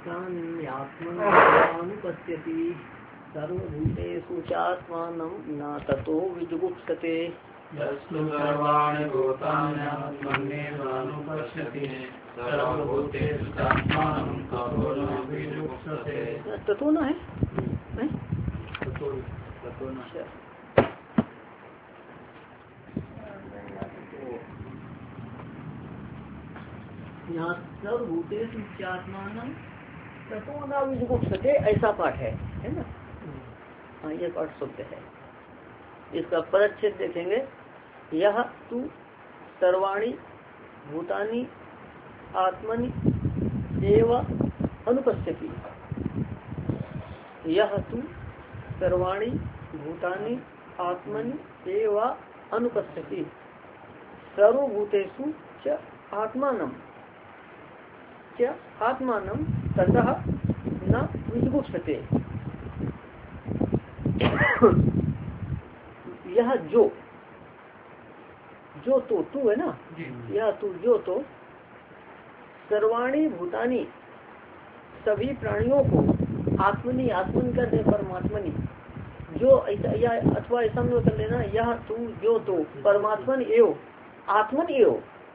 भूतान्यात्मनुपश्यति सर्वभूतेषु चात्मानं न ततो विजुगुप्सते। यस्तु सर्वाणि भूतान्यात्मन्येवानुपश्यति सर्वभूतेषु चात्मानं ततो न विजुगुप्सते। ततो न है यहाँ सर्वभूतेषु चात्मानं ततो न विजुगुप्सते ऐसा पाठ है ना। हाँ, ये पाठ शुद्ध है। इसका परच्छेद देखेंगे। यह तू सर्वाणि भूतानि आत्मनि एव अनुपश्यति। यह तू सर्वाणि भूतानि आत्मनि एव अनुपश्यति सर्वभूतेषु च आत्मानं ततः न विजुगुप्सते। यह जो तो तू है ना, यह तू जो तो सर्वाणी भूतानी सभी प्राणियों को आत्मनि आत्मन कर दे परमात्मनि जो या अथवा ऐसा में कर लेना। यह तू जो तो परमात्मन एव आत्मन एव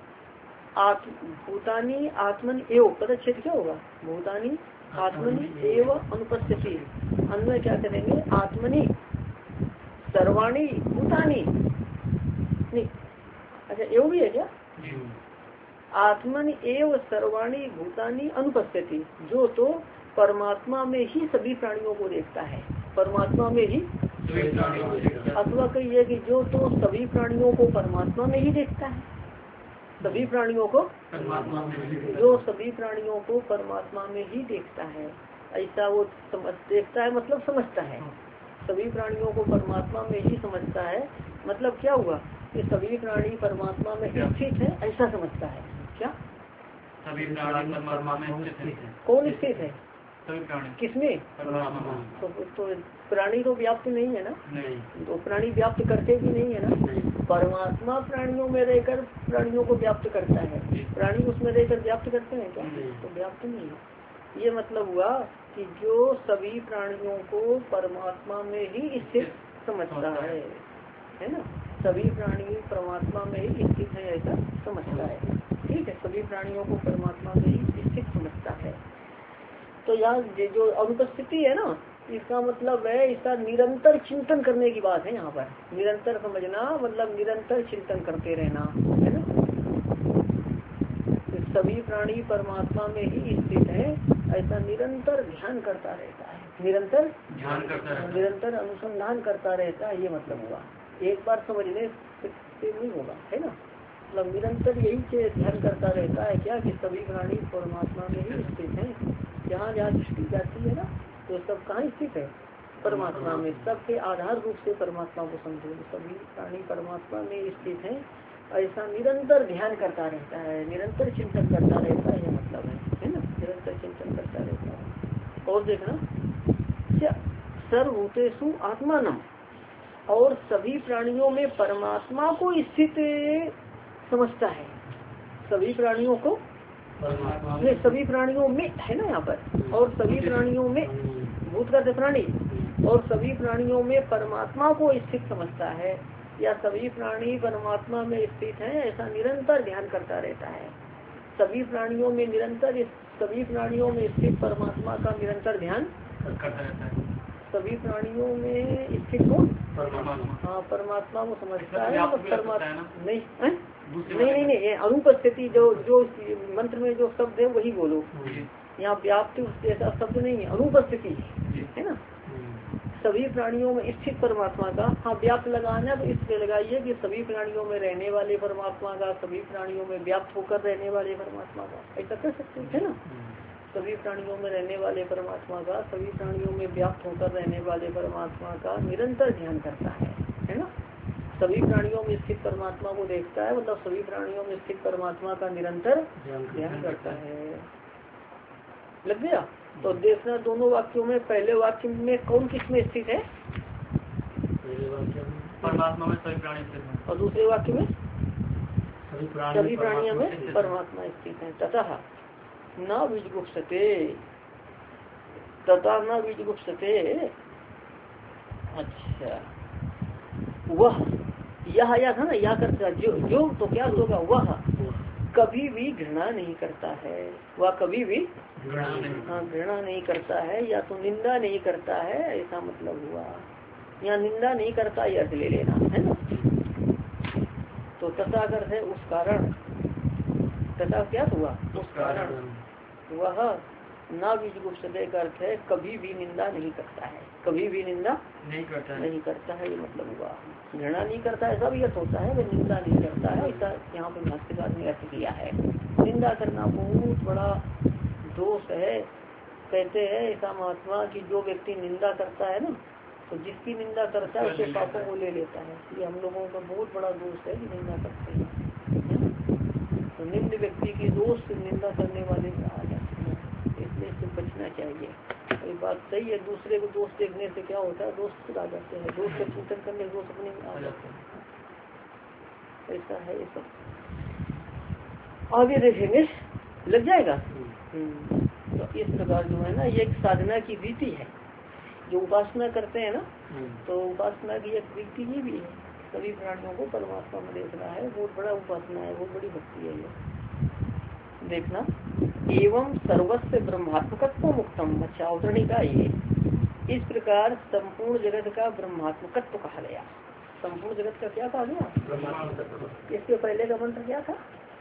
भूतानी आत्मन एव पदच्छेद क्या होगा? भूतानी आत्मनि एव अनुपस्थिति। अन्वय क्या करेंगे? आत्मनि सर्वाणी भूतानी नहीं, अच्छा एव भी है क्या? आत्मनि एव सर्वाणी भूतानी अनुपस्थिति जो तो परमात्मा में ही सभी प्राणियों को देखता है। परमात्मा में ही अथवा कहिए कि जो तो सभी प्राणियों को परमात्मा में ही देखता है। सभी प्राणियों को जो सभी प्राणियों को परमात्मा में ही देखता है ऐसा वो देखता है मतलब समझता है। सभी प्राणियों को परमात्मा में ही समझता है मतलब क्या हुआ कि सभी प्राणी परमात्मा में स्थित है ऐसा समझता है। क्या सभी प्राणी परमात्मा में स्थित है? कौन स्थित है? किसमें? तो प्राणी तो व्याप्त नहीं है ना। नहीं। तो प्राणी व्याप्त करते भी नहीं है ना। परमात्मा प्राणियों में रहकर प्राणियों को व्याप्त करता है। प्राणी उसमें रहकर व्याप्त करते हैं क्या? तो व्याप्त नहीं है। ये मतलब हुआ कि जो सभी प्राणियों को परमात्मा में ही स्थित समझता है ना। सभी प्राणी परमात्मा में ही स्थित है ऐसा समझता है। ठीक है, सभी प्राणियों को परमात्मा में ही स्थित समझता है। तो यहाँ जो अनुपस्थिति है ना, इसका मतलब है इसका निरंतर चिंतन करने की बात है। यहाँ पर निरंतर समझना मतलब निरंतर चिंतन करते रहना है ना। तो सभी प्राणी परमात्मा में ही स्थित है ऐसा निरंतर ध्यान करता रहता है। निरंतर अनुसंधान करता रहता है ये मतलब हुआ। एक बार समझने से नहीं होगा है ना। मतलब निरंतर यही ध्यान करता रहता है क्या कि सभी प्राणी परमात्मा में ही स्थित है। जहाँ जहाँ दृष्टि जाती है ना तो सब कहाँ स्थित है? परमात्मा में। सबके आधार रूप से परमात्मा को समझो। सभी प्राणी परमात्मा में स्थित है ऐसा निरंतर ध्यान करता रहता है, निरंतर चिंतन करता रहता है ये मतलब है ना। निरंतर चिंतन करता रहता है। और देखना सर्वभूतेषु आत्मानम और सभी प्राणियों में परमात्मा को स्थित समझता है। सभी प्राणियों को नहीं, सभी प्राणियों में है ना यहाँ पर। और सभी प्राणियों में भूत करते प्राणी और सभी प्राणियों में परमात्मा को स्थित समझता है या सभी प्राणी परमात्मा में स्थित है ऐसा निरंतर ध्यान करता रहता है। सभी प्राणियों में निरंतर सभी प्राणियों में स्थित परमात्मा का निरंतर ध्यान करता रहता है। सभी प्राणियों में स्थित कौन? हाँ, परमात्मा को समझता है। परमात्मा नहीं अनुपस्थिति जो मंत्र में जो शब्द है वही बोलो। यहाँ व्याप्ति ऐसा शब्द नहीं है, अनुपस्थिति है ना। सभी प्राणियों में स्थित परमात्मा का हाँ व्याप्त लगाना तो इसलिए लगाइए कि सभी प्राणियों में रहने वाले परमात्मा का, सभी प्राणियों में व्याप्त होकर रहने वाले परमात्मा का ऐसा कर सकते है ना। सभी प्राणियों में रहने वाले परमात्मा का, सभी प्राणियों में व्याप्त होकर रहने वाले परमात्मा का निरंतर ध्यान करता है ना। सभी प्राणियों में स्थित परमात्मा को देखता है मतलब सभी प्राणियों में स्थित परमात्मा का निरंतर ध्यान करता है। लग गया? तो देखना दोनों वाक्यों में पहले वाक्य में कौन किस में स्थित है? परमात्मा में सभी प्राणी स्थित है। और दूसरे वाक्य में सभी प्राणियों में परमात्मा स्थित है। तथा न विजुगुप्सते तथा न विजुगुप्सते। अच्छा, वह यह आया था ना, यह करता जो तो क्या होगा, वह कभी भी घृणा नहीं करता है, वह कभी भी घृणा नहीं करता है, या तो निंदा नहीं करता है, ऐसा मतलब हुआ। यहाँ निंदा नहीं करता यह अर्थ ले लेना है ना। तो तथा अर्थ है उस कारण, तथा क्या हुआ उस कारण, वह ना विजुगुप्सते का अर्थ है कभी भी निंदा नहीं करता है, कभी भी निंदा नहीं करता है, ये मतलब हुआ। घृणा नहीं करता ऐसा भी अर्थ होता है, वह निंदा नहीं करता है, ऐसा यहाँ पर भाष्यकार ने अर्थ किया है। निंदा करना बहुत बड़ा दोष है। कहते हैं ऐसा महात्मा कि जो व्यक्ति निंदा करता है ना, तो जिसकी निंदा करता है उसके पापों को ले लेता है। ये हम लोगों का बहुत बड़ा दोष है कि निंदा करते हैं, तो निम्न व्यक्ति की दोष निंदा करने वाले में आ जाते हैं, इसलिए इससे बचना चाहिए। ये बात सही है, दूसरे को दोष देखने से क्या होता है, दोष खुद आ जाते हैं, दोष का चिंतन करने से दोष अपने में आ जाते हैं, ऐसा है। ये सब आगे देखेंगे, लग जाएगा। तो इस प्रकार जो है ना, ये एक साधना की रीति है, जो उपासना करते हैं ना, तो उपासना की एक रीति ये भी है, सभी प्राणियों को परमात्मा में देखना है, बहुत बड़ा उपासना है, बहुत बड़ी भक्ति है ये। देखना, एवं सर्वस्व ब्रह्मात्मकत्व मुक्तम। अच्छा, अवतरणी का ये इस प्रकार संपूर्ण जगत का ब्रह्मात्मकत्व कहा गया। संपूर्ण जगत का क्या कहा गया? इसके पहले का मंत्र क्या था?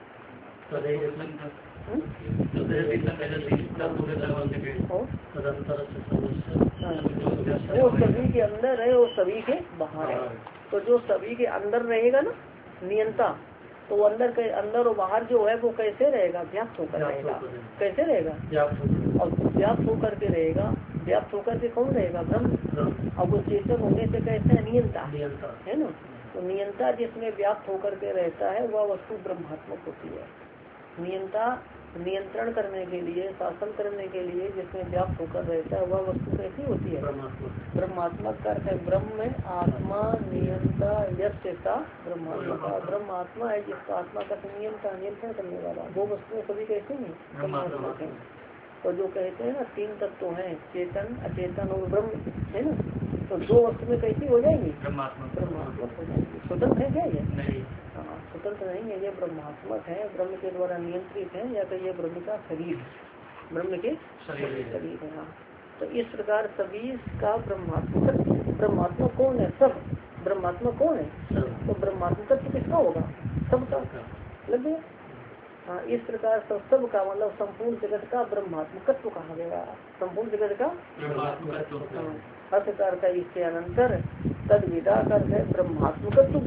वो सभी के अंदर है और सभी के बाहर है। तो जो सभी के अंदर रहेगा ना नियंता, तो वो अंदर के अंदर और बाहर जो है वो कैसे रहेगा? व्याप्त होकर रहेगा। कैसे रहेगा? और व्याप्त होकर के रहेगा। व्याप्त होकर के कौन रहेगा? ब्रह्म। अब वो चेतन होने से कैसे है? नियंता है ना। तो नियंता जिसमें व्याप्त होकर के रहता है वह वस्तु ब्रह्मात्मक होती है। नियंता नियंत्रण करने के लिए, शासन करने के लिए जिसमें व्याप्त होकर रहता है वह वस्तु कैसी होती है? ब्रह्मात्मक का अर्थ है ब्रह्म में आत्मा नियंता यस्ता ब्रह्मात्मा। ब्रह्म आत्मा है जिसका आत्मा का नियंता नियंत्रण करने वाला, वो वस्तुएं सभी कैसे हैं? ब्रह्मात्मक है। तो जो कहते हैं ना तीन तत्व हैं, चेतन अचेतन और ब्रह्म है ना, तो दो वस्तु में कैसी हो जाएगी? ब्रह्मात्मक हो जाएगी। स्वतंत्र है क्या ये? नहीं, हाँ स्वतंत्र नहीं है, ये ब्रह्मात्मक है, ब्रह्म के द्वारा नियंत्रित है, या तो ये ब्रह्म का शरीर, ब्रह्म के शरीर है। हाँ, तो इस प्रकार सभी का ब्रह्मात्मक कौन है? सब ब्रह्मात्मक कौन है? तो ब्रह्मात्मक किसका होगा? सबका। लग गया? हाँ, इस प्रकार सब का मतलब संपूर्ण जगत का ब्रह्मात्मकत्व कहा गया। संपूर्ण जगत का ब्रह्मात्मकत्व। अर्थ का इसके अनंतर तद विदा कर है ब्रह्मात्मकत्व।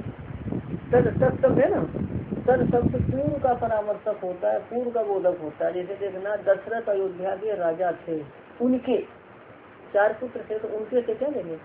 तद है ना, तद शब्द पूर्व का परामर्शक होता है, पूर्व का बोधक होता है। जैसे देखना, दशरथ अयोध्या के राजा थे, उनके 4 पुत्र थे, तो उनके से क्या लेंगे?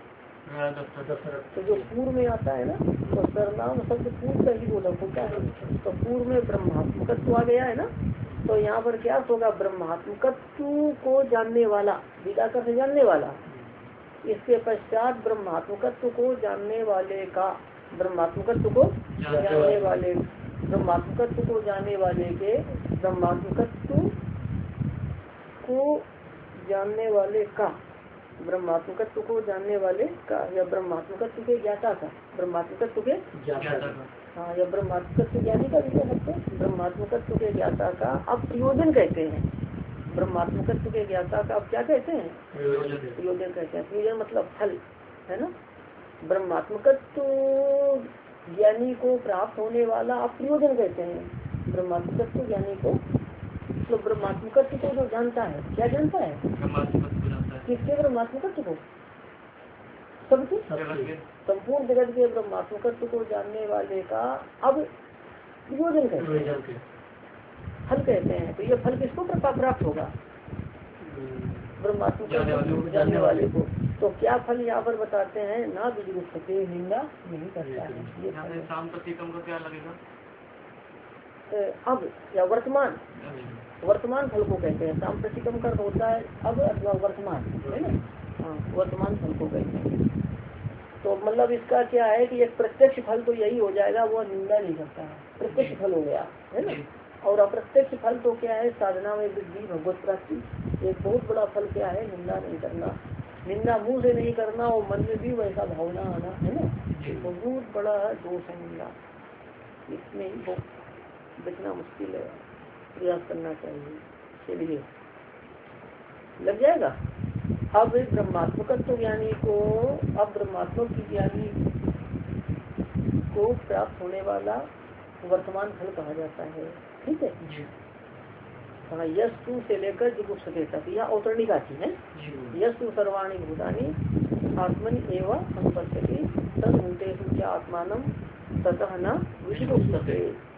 तो जो पूर्व में आता है ना, तो सर्वनाम शब्द पूर्व का ही बोधक होता है। तो पूर्व में ब्रह्मात्मकत्व आ गया है ना, तो यहाँ पर क्या होगा? ब्रह्मात्मकत्व को जानने वाला, विदा कर से जानने वाला। इसके पश्चात ब्रह्मात्मकत्व को जानने वाले का, ब्रह्मात्मकत्व को जानने वाले, ब्रह्मात्मकत्व को जानने वाले के, ब्रह्मात्मकत्व को जानने वाले का, ब्रह्मात्मकत्व को जानने वाले का, या ब्रह्मात्मकत्व के ज्ञाता का, ब्रह्मात्मकत्व के ज्ञाता, हाँ, या ब्रह्मात्मकत्व ज्ञानी का भी कह सकते हैं। ब्रह्मात्मकत्व के ज्ञाता का अब प्रयोजन कहते हैं। ब्रह्मात्मकत्व के ज्ञाता का अब क्या कहते हैं? प्रयोजन कहते हैं। प्रयोजन मतलब फल है ना। ब्रह्मात्मकत्व ज्ञानी को प्राप्त होने वाला अब प्रयोजन कहते हैं। ब्रह्मात्मकत्व ज्ञानी को, तो ब्रह्मात्मकत्व को जो जानता है, क्या जानता है? किसके ब्रह्मात्मकत्व को? सबके, संपूर्ण जगत के ब्रह्मात्मकत्व को जानने वाले का अब प्रयोजन कहते हैं, फल कहते हैं। तो ये फल किसको प्राप्त होगा? ब्रह्मात्मकत्व जानने वाले को। तो क्या फल यहाँ पर बताते हैं? ना विजुगुप्सते, निंदा नहीं करता है। ये शाम प्रतिकम को क्या लगेगा? अब या वर्तमान, वर्तमान फल को कहते हैं। शाम प्रतिकम का होता है अब अथवा वर्तमान, है ना। हाँ, वर्तमान फल को कहते हैं। तो मतलब इसका क्या है कि एक प्रत्यक्ष फल तो यही हो जाएगा, वो निंदा नहीं करता है, प्रत्यक्ष फल हो गया है ना। और अप्रत्यक्ष फल तो क्या है, साधना में वृद्धि, भगवत प्राप्ति। एक बहुत बड़ा फल क्या है, निंदा नहीं करना। निंदा मुंह से नहीं करना और मन में भी वैसा भावना आना, है ना, बहुत बड़ा दोष है निंदा। इसमें ही बहुत बचना मुश्किल है, प्रयास करना चाहिए। चलिए लग जाएगा। अब ब्रह्मात्मकत्व ज्ञानी को, अब ब्रह्मात्मक की ज्ञानी को प्राप्त होने वाला वर्तमान फल कहा जाता है। ठीक है। हाँ, यस्तु से लेकर जुगुप्सते तक, यह औतरणिका की है। यस्तु सर्वाणि भूतानि आत्मनि एवं अनुपस्थिति तद्भूतेषु च आत्मानं ततः न विजुगुप्सते।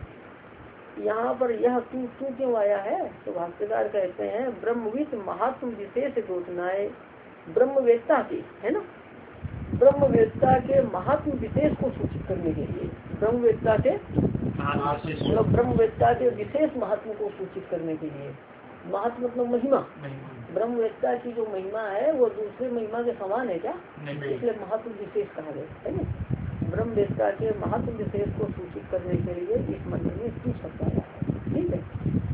यहाँ पर यह तू क्यों आया है, तो भाष्यकार कहते हैं ब्रह्मविद महात्म विशेष घोषणाएं ब्रह्मवेत्ता की, है ना, ब्रह्मवेत्ता के महात्म विशेष को सूचित करने के लिए, ब्रह्मवेत्ता के मतलब ब्रह्मवेत्ता के विशेष महात्म को सूचित करने के लिए। महात्म मतलब महिमा, ब्रह्मवेत्ता की जो महिमा है वो दूसरे महिमा के समान है क्या, इसलिए महत्व विशेष कहा गया है ना। ब्रह्मवेत्ता के महत्व विशेष को सूचित करने के लिए इस मंत्र में तू शब्द आया है। ठीक है,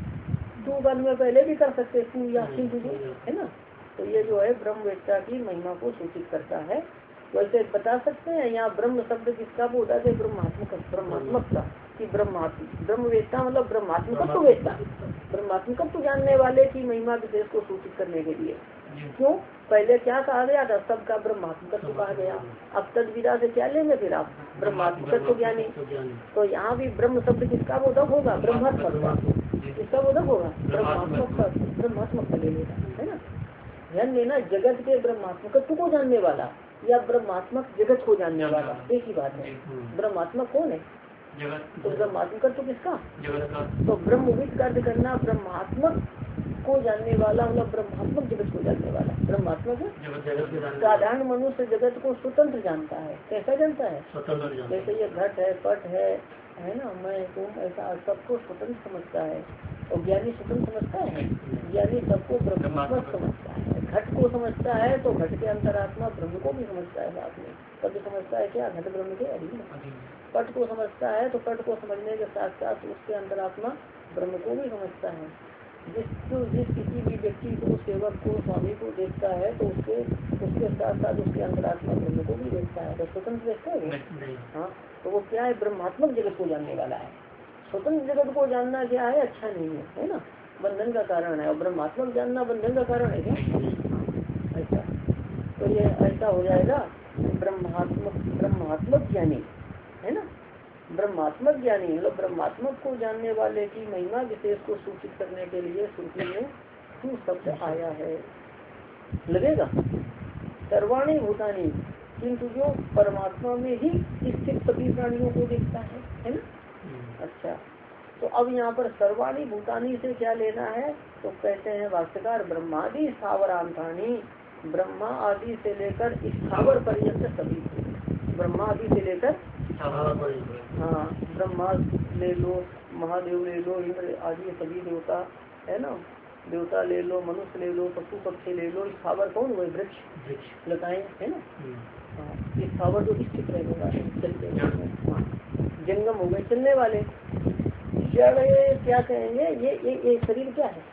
तू बन में पहले भी कर सकते तू या सिंधु, है ना। तो ये जो है ब्रह्मवेत्ता की महिमा को सूचित करता है। वैसे बता सकते हैं यहाँ ब्रह्म शब्द किसका बोला है, ब्रह्मात्मक का, कि ब्रह्मवेत्ता मतलब ब्रह्मात्मक तो वेत्ता, ब्रह्मात्मक तो जानने वाले की महिमा विशेष को सूचित करने के लिए। क्यों, पहले क्या कहा गया था, सबका ब्रह्मात्मकत्व कहा गया। अब तद्विदा से क्या लेंगे फिर आप, ब्रह्मात्मकत्व ज्ञानी। तो यहाँ भी ब्रह्म शब्द किसका बोधक होगा, ब्रह्मात्मक का, किसका बोधक होगा, ब्रह्मात्मक का ले लेगा, है ना। ध्यान देना, जगत के ब्रह्मात्मकत्व को जानने वाला या ब्रह्मात्मक जगत को जानने वाला एक ही बात है। ब्रह्मात्मक कौन है, तो ब्रह्मात्मकत्व किसका, तो ब्रह्मविद का अर्थ करना ब्रह्मात्मक को जानने वाला, मतलब ब्रह्मात्मक जगत को जानने वाला। ब्रह्मात्मक साधारण मनुष्य जगत को स्वतंत्र जानता है। कैसा जानता है, जैसे ये घट है, पट है ना, मैं तुम, ऐसा सबको स्वतंत्र समझता है। और ज्ञानी स्वतंत्र समझता है, ज्ञानी सबको ब्रह्मात्मक समझता है। घट को समझता है तो घट के अंतरात्मा ब्रह्म को भी समझता है साथ में, तभी समझता है क्या, घट ब्रह्म के अधीन। पट को समझता है तो पट को समझने के साथ साथ उसके अंतरात्मा ब्रह्म को भी समझता है। जिस किसी भी व्यक्ति को, सेवक को, स्वामी को देखता है तो उसके साथ साथ उसके अंतरात्मा ब्रह्म को भी देखता है। तो स्वतंत्र देखता है वो, हाँ, तो वो क्या है, ब्रह्मात्मक जगत को जानने वाला है। स्वतंत्र जगत को जानना क्या है, अच्छा नहीं है ना, बंधन का कारण है। और ब्रह्मात्मक जानना बंधन का कारण है क्या, ऐसा। तो ये ऐसा हो जाएगा ब्रह्मात्मक ज्ञानी, है ना। ब्रह्मात्मक ज्ञानी मतलब ब्रह्मात्मक को जानने वाले की महिमा विशेष को सूचित करने के लिए श्रुति में तू शब्द आया है। लगेगा सर्वाणी भूतानी, किंतु जो परमात्मा में ही स्थित सभी प्राणियों को देखता है ना। अच्छा, तो अब यहाँ पर सर्वाणी भूतानी से क्या लेना है, तो कहते हैं भाष्यकार ब्रह्मादि स्थावरांतानी, ब्रह्मा आदि से लेकर स्थावर पर्यंत सभी, ब्रह्मा आदि से लेकर, हाँ, ब्रह्मा ले लो, महादेव ले लो, इंद्र आदि सभी देवता, है ना, देवता ले लो, मनुष्य ले लो, पशु पक्षी ले लो। स्थावर कौन हुए, वृक्ष लताएं, है ना। हाँ, स्थावर जो स्थित रहने वाले, चलते हैं, जंगम हो गए, चलने वाले। जड़ क्या कहेंगे, ये शरीर क्या है,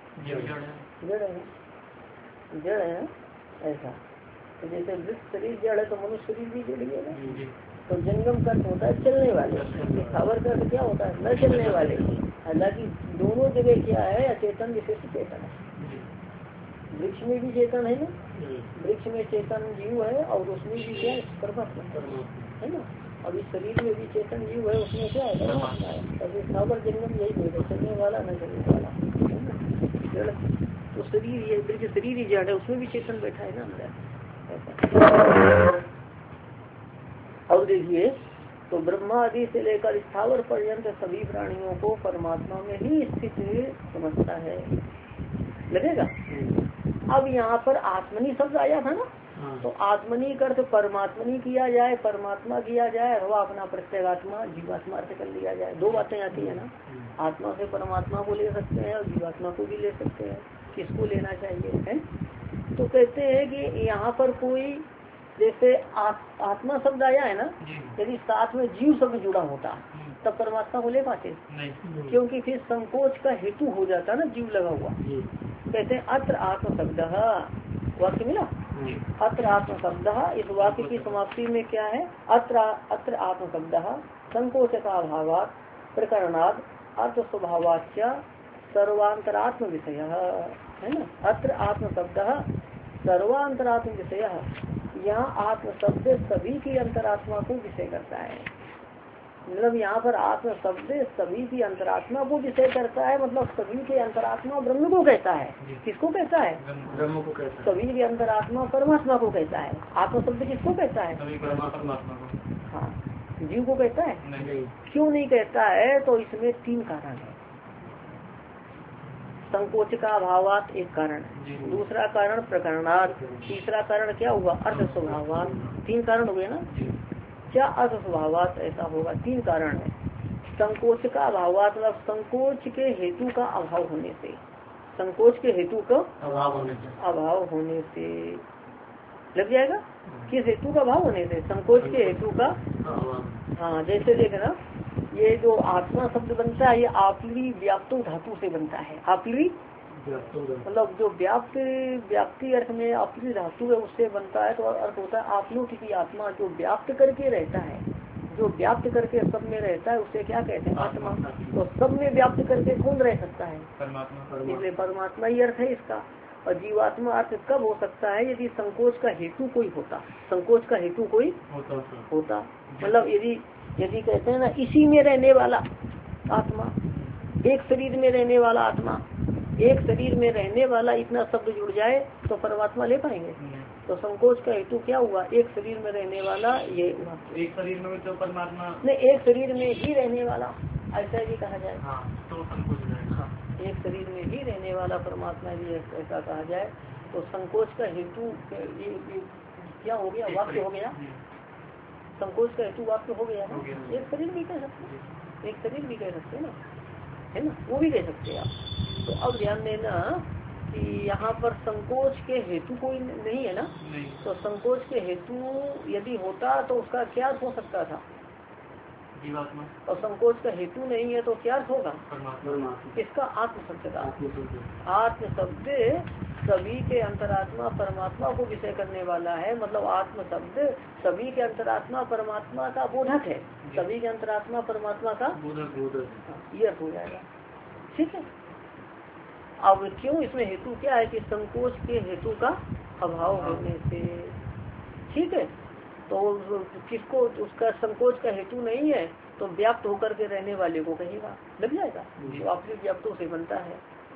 जड़ है ऐसा। तो जैसे वृक्ष शरीर जड़ है तो मनुष्य शरीर भी जड़ है। तो जंगम का होता है चलने वाले, स्थावर का क्या होता है, न चलने वाले। हालांकि दोनों जगह क्या है, अचेतन विशिष्ट चेतन है। वृक्ष में भी चेतन है ना, वृक्ष में चेतन जीव है और उसमें भी क्या है, परमात्मा है ना। और इस शरीर में भी चेतन जीव है, उसमें क्या है, परमात्मा है। और स्थावर जंगम यही है, चलने वाला न चलने वाला, जड़। तो शरीर, ये वृक्ष शरीर ही जड़ है, उसमें भी चेतन बैठा है ना अंदर। और देखिए, तो ब्रह्मा आदि से लेकर स्थावर पर्यंत सभी प्राणियों को परमात्मा में ही स्थित समझता है। लगेगा। अब यहाँ पर आत्मनी शब्द आया था ना, तो आत्मनी का अर्थ परमात्मनी किया जाए, परमात्मा किया जाए, अथवा अपना प्रत्येगात्मा जीवात्मा अर्थ कर लिया जाए। दो बातें आती है ना, आत्मा से परमात्मा को ले सकते हैं और जीवात्मा को भी ले सकते हैं। किसको लेना चाहिए है, तो कहते हैं कि यहाँ पर कोई जैसे आत्मा शब्द आया है ना, यदि साथ में जीव शब्द जुड़ा होता तब परमात्मा को ले पाते, नहीं, क्योंकि फिर संकोच का हेतु हो जाता ना जीव लगा हुआ। कहते हैं अत्र आत्म शब्द, वाक्य मिला, अत्र आत्म शब्द। इस वाक्य की समाप्ति में क्या है, अत्र आत्म शब्द संकोच का अभावात प्रकरणाद अर्थ स्वभावाच्य सर्वांतरात्म विषय है ना। अत्र आत्म शब्द सर्वांतरात्म विषय, यहाँ आत्म शब्द सभी की अंतरात्मा को विषय करता है। मतलब यहाँ पर आत्म शब्द सभी की अंतरात्मा को विषय करता है, मतलब सभी के अंतरात्मा ब्रह्म को कहता है। किसको कहता है, ब्रह्म को कहता है। सभी के अंतरात्मा परमात्मा को कहता है। आत्म शब्द किसको कहता है, परमात्मा को। हाँ, जीव को कहता है नहीं। क्यों नहीं कहता है, तो इसमें 3 कारण है। संकोच का अभावात एक कारण, दूसरा कारण प्रकरणात, तीसरा कारण क्या हुआ, अर्थ स्वभावात। 3 कारण हो गए ना। क्या अर्थ स्वभावात ऐसा होगा, 3 कारण है। संकोच का अभावात मतलब संकोच के हेतु का अभाव होने से, संकोच के हेतु का अभाव होने से लग जाएगा। किस हेतु का अभाव होने से, संकोच के हेतु का। हाँ, जैसे देखना ये जो आत्मा शब्द बनता है, ये आपली व्याप्तो धातु से बनता है। आपली मतलब जो व्याप्ति अर्थ में आपली धातु है उससे बनता है। तो अर्थ होता है आपलूट की आत्मा, जो व्याप्त करके रहता है, जो व्याप्त करके सब में रहता है उसे क्या कहते हैं, आत्मा। तो सब में व्याप्त करके कौन रह सकता है, परमात्मा। इसलिए परमात्मा ही अर्थ है इसका। और जीवात्मा अर्थ कब हो सकता है, यदि संकोच का हेतु कोई होता, संकोच का हेतु कोई होता। मतलब यदि कहते हैं ना इसी में रहने वाला आत्मा, एक शरीर में रहने वाला आत्मा, एक शरीर में रहने वाला, इतना शब्द जुड़ जाए तो परमात्मा ले पाएंगे। तो संकोच का हेतु क्या हुआ, एक शरीर में रहने वाला, ये एक शरीर में तो परमात्मा नहीं, एक शरीर में ही रहने वाला, ऐसा भी कहा जाए। हाँ, तो संकोच है। एक शरीर में ही रहने वाला परमात्मा भी ऐसा कहा जाए। तो संकोच का हेतु ये क्या हो गया, वाक्य हो गया। संकोच का हेतु वाक्य हो गया ना। एक शरीर भी कह सकते, एक शरीर भी कह सकते ना, है ना, वो भी कह सकते हैं आप। तो अब ध्यान देना कि यहाँ पर संकोच के हेतु कोई नहीं है ना। तो संकोच के हेतु यदि होता तो उसका क्या अर्थ हो सकता था, जीवात्मा। और संकोच का हेतु नहीं है तो क्या अर्थ होगा, परमात्मा। इसका आत्म शब्द का। आत्म शब्द सभी के अंतरात्मा परमात्मा को विषय करने वाला है। मतलब आत्म शब्द सभी के अंतरात्मा परमात्मा का बोधक है, सभी के अंतरात्मा परमात्मा का बोधक। ये अर्थ हो जाएगा, ठीक है। अब क्यों, इसमें हेतु क्या है कि संकोच के हेतु का अभाव होने से, ठीक है। तो किसको, उसका संकोच का हेतु नहीं है तो व्याप्त होकर के रहने वाले को कहेगा, लग जाएगा। तो आपके व्याप्तों से बनता है।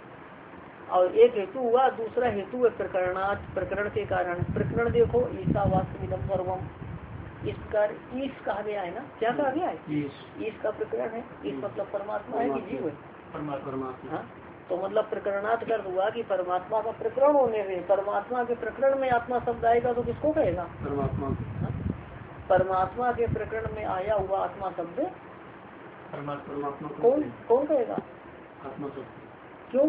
और एक हेतु हुआ, दूसरा हेतु है प्रकरणात, प्रकरण के कारण। प्रकरण देखो, ईशावास्यमिदं सर्वम, इसका ईश कहा गया है ना। क्या कहा गया है, ईश का प्रकरण है। ईश मतलब परमात्मा है कि जीव है, परमात्मा। हाँ, तो मतलब प्रकरणात कर हुआ कि परमात्मा का प्रकरण होने से, परमात्मा के प्रकरण में आत्मा शब्द आएगा तो किसको कहेगा, परमात्मा। परमात्मा के प्रकरण में आया हुआ आत्मा शब्द परमात्मा कौन कहेगा, आत्मा शब्द। क्यों,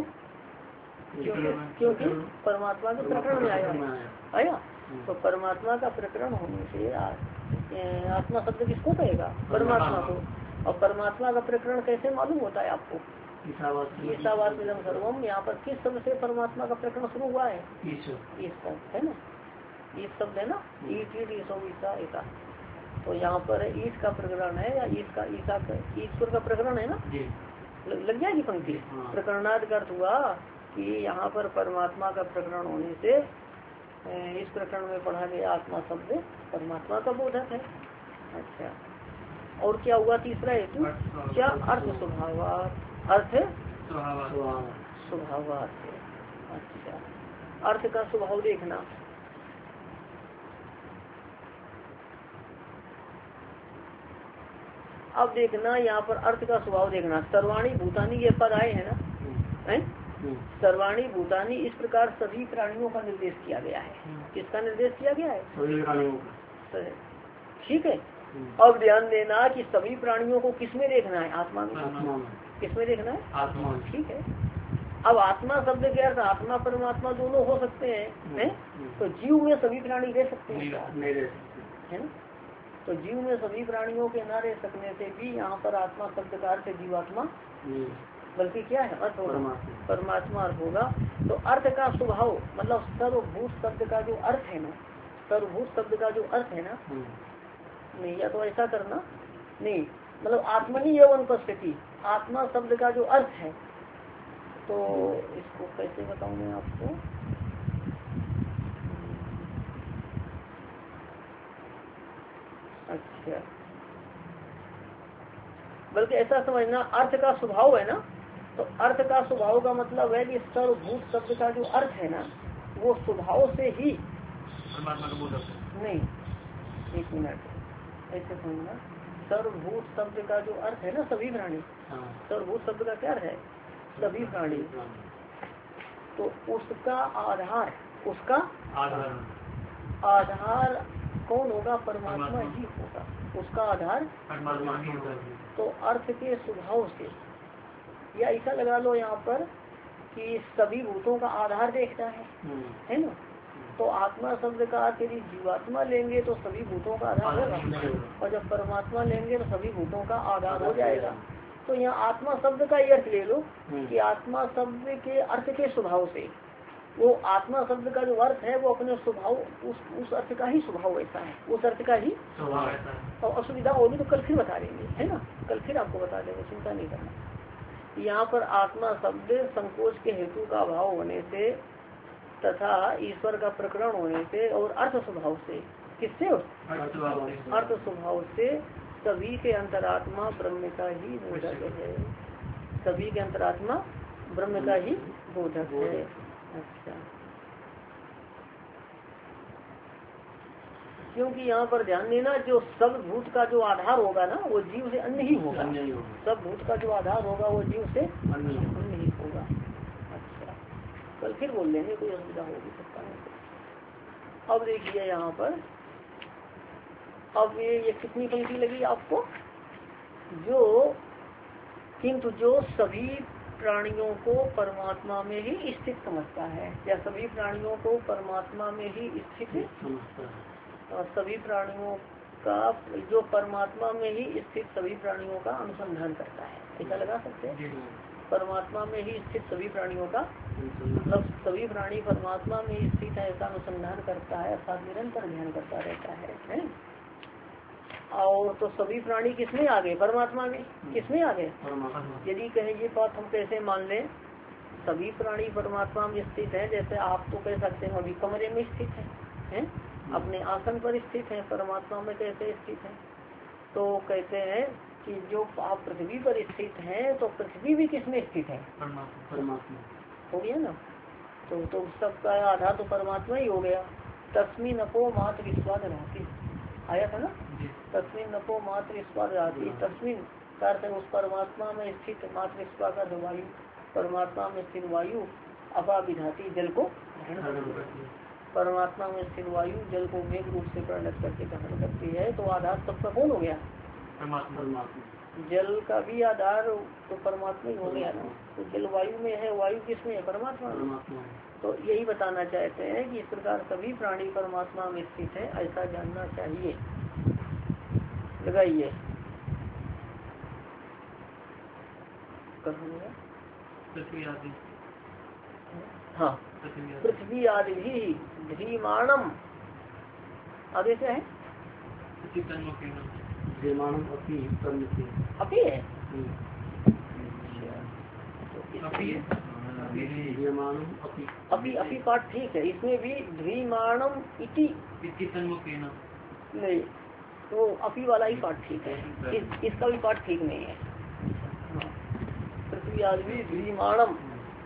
क्योंकि परमात्मा के प्रकरण में आया। तो परमात्मा का प्रकरण होने से आत्मा शब्द किसको कहेगा, परमात्मा को। और परमात्मा का प्रकरण कैसे मालूम होता है आपको, ईशावास्यमिदं सर्वम। यहाँ पर किस शब्द से परमात्मा का प्रकरण शुरू हुआ है, ईश शब्द है ना, ईश शब्द है ना, ईशा। तो यहाँ पर ईश का प्रकरण है, या ईश का ईश्वर का प्रकरण है ना, लग जाएगी पंक्ति। प्रकरणाद का अर्थ हुआ कि यहाँ पर परमात्मा का प्रकरण होने से इस प्रकरण में पढ़ा गया आत्मा शब्द परमात्मा का बोधक है। अच्छा, और क्या हुआ तीसरा हेतु, क्या अर्थ स्वभावात, अर्थ स्वभावात। अच्छा, अर्थ का स्वभाव देखना। अब देखना यहाँ पर अर्थ का स्वभाव देखना। सर्वाणी भूतानी ये पद आए हैं ना, है सर्वाणी भूतानी, इस प्रकार सभी प्राणियों का निर्देश किया गया है। किसका निर्देश किया गया है, सभी प्राणियों का, ठीक है। अब ध्यान देना कि सभी प्राणियों को किसमें देखना है, आत्मा में। किसमें देखना है, आत्मा, ठीक है। अब आत्मा शब्द के अर्थ आत्मा परमात्मा दोनों हो सकते हैं, तो जीव में सभी प्राणी रह सकते हैं, है ना। तो जीव में सभी प्राणियों के न रह सकने से भी यहाँ पर आत्मा शब्द का अर्थ जीवात्मा बल्कि क्या है अर्थ होगा परमात्मा अर्थ होगा। तो अर्थ का स्वभाव मतलब सर्वभूत शब्द का जो अर्थ है ना, सर्वभूत शब्द का जो अर्थ है ना, नहीं या तो ऐसा करना नहीं मतलब आत्मनि एवं पश्यति, आत्मा शब्द का जो अर्थ है, तो इसको कैसे बताऊं मैं आपको। अच्छा बल्कि ऐसा समझना अर्थ का स्वभाव है ना, तो अर्थ का स्वभाव का मतलब है कि सर्वभूत शब्द का जो अर्थ है ना वो स्वभाव से ही नहीं, एक मिनट ऐसे समझना, सर्वभूत शब्द का जो अर्थ है ना सभी प्राणी, सर्वभूत शब्द का क्या अर्थ है सभी प्राणी, तो उसका आधार, उसका आधार कौन होगा परमात्मा ही होगा, उसका आधार तो अर्थ के स्वभाव से, या ऐसा लगा लो यहाँ पर कि सभी भूतों का आधार देखता है ना, तो आत्मा शब्द का अर्थ यदि जीवात्मा लेंगे तो सभी भूतों का आधार होगा, और जब परमात्मा लेंगे तो सभी भूतों का आधार हो जाएगा। तो यहाँ आत्मा शब्द का अर्थ ले लो कि आत्मा शब्द के अर्थ के स्वभाव से, वो आत्मा शब्द का जो अर्थ है वो अपने स्वभाव उस अर्थ का ही स्वभाव ऐसा है, उस अर्थ का ही स्वभाव ऐसा है। और असुविधा होगी तो कल फिर बता देंगे, है ना, कल फिर आपको बता देंगे, चिंता नहीं करना। यहाँ पर आत्मा शब्द संकोच के हेतु का अभाव होने से तथा ईश्वर का प्रकरण होने से और अर्थ स्वभाव से, किससे अर्थ स्वभाव से सभी के अंतरात्मा ब्रह्म का ही बोधक है, सभी के अंतरात्मा ब्रह्म का ही बोधक है। अच्छा क्योंकि यहाँ पर ध्यान देना जो सब भूत का जो आधार होगा ना वो जीव से अन्य ही होगा, सब भूत का जो आधार होगा वो जीव से अन्य ही होगा। अच्छा कल फिर बोल लेंगे, कोई असुविधा होगी सकता नहीं। अब देखिए यहाँ पर, अब ये कितनी पंक्ति लगी आपको, जो किंतु जो सभी प्राणियों को परमात्मा में ही स्थित समझता है, या सभी प्राणियों को परमात्मा में ही स्थित और सभी प्राणियों का जो परमात्मा में ही स्थित सभी प्राणियों का अनुसंधान करता है, ऐसा लगा सकते हैं। परमात्मा में ही स्थित सभी प्राणियों का मतलब सभी प्राणी परमात्मा में स्थित है ऐसा अनुसंधान करता है, अर्थात निरंतर ध्यान करता रहता है? और तो सभी प्राणी किसमें आ गए, परमात्मा में, किसमें आ गए। यदि कहें ये बात हम कैसे मान लें, सभी प्राणी परमात्मा में स्थित है, जैसे आप तो कह सकते हैं अभी कमरे में स्थित है? अपने आसन पर स्थित है, परमात्मा में कैसे स्थित है। तो कहते हैं कि जो आप पृथ्वी पर स्थित हैं तो पृथ्वी भी किसमें स्थित है, परमात्मा हो गया ना। तो सबका आधार तो परमात्मा ही हो गया। तस्मिन अपो मात्र विश्वास रहती आया था ना, तस्मिन नपो मात्र विश्वास रहती, तस्मिन करते उस परमात्मा में स्थित मात्र विश्वास का वायु, परमात्मा में स्थित वायु अपा विधाती जल को परमात्मा में स्थित वायु जल को मेघ रूप से परिणत करके ग्रहण करती है। तो आधार सबका कौन हो गया, परमात्मा। जल का भी आधार तो परमात्मा ही हो गया ना, तो जल वायु में है, वायु किसमें है, परमात्मा में। तो यही बताना चाहते हैं कि इस प्रकार सभी प्राणी परमात्मा में स्थित है, ऐसा जानना चाहिए। लगाइए हाँ, पृथ्वी आदि भी ध्रीमाणम आगे से है, अपी है, अपी पाठ ठीक है, इसमें भी ध्रीमाणम इति नहीं, तो अपी वाला ही पाठ ठीक है, इसका भी पाठ ठीक नहीं है। पृथ्वी आदि ध्रीमाणम,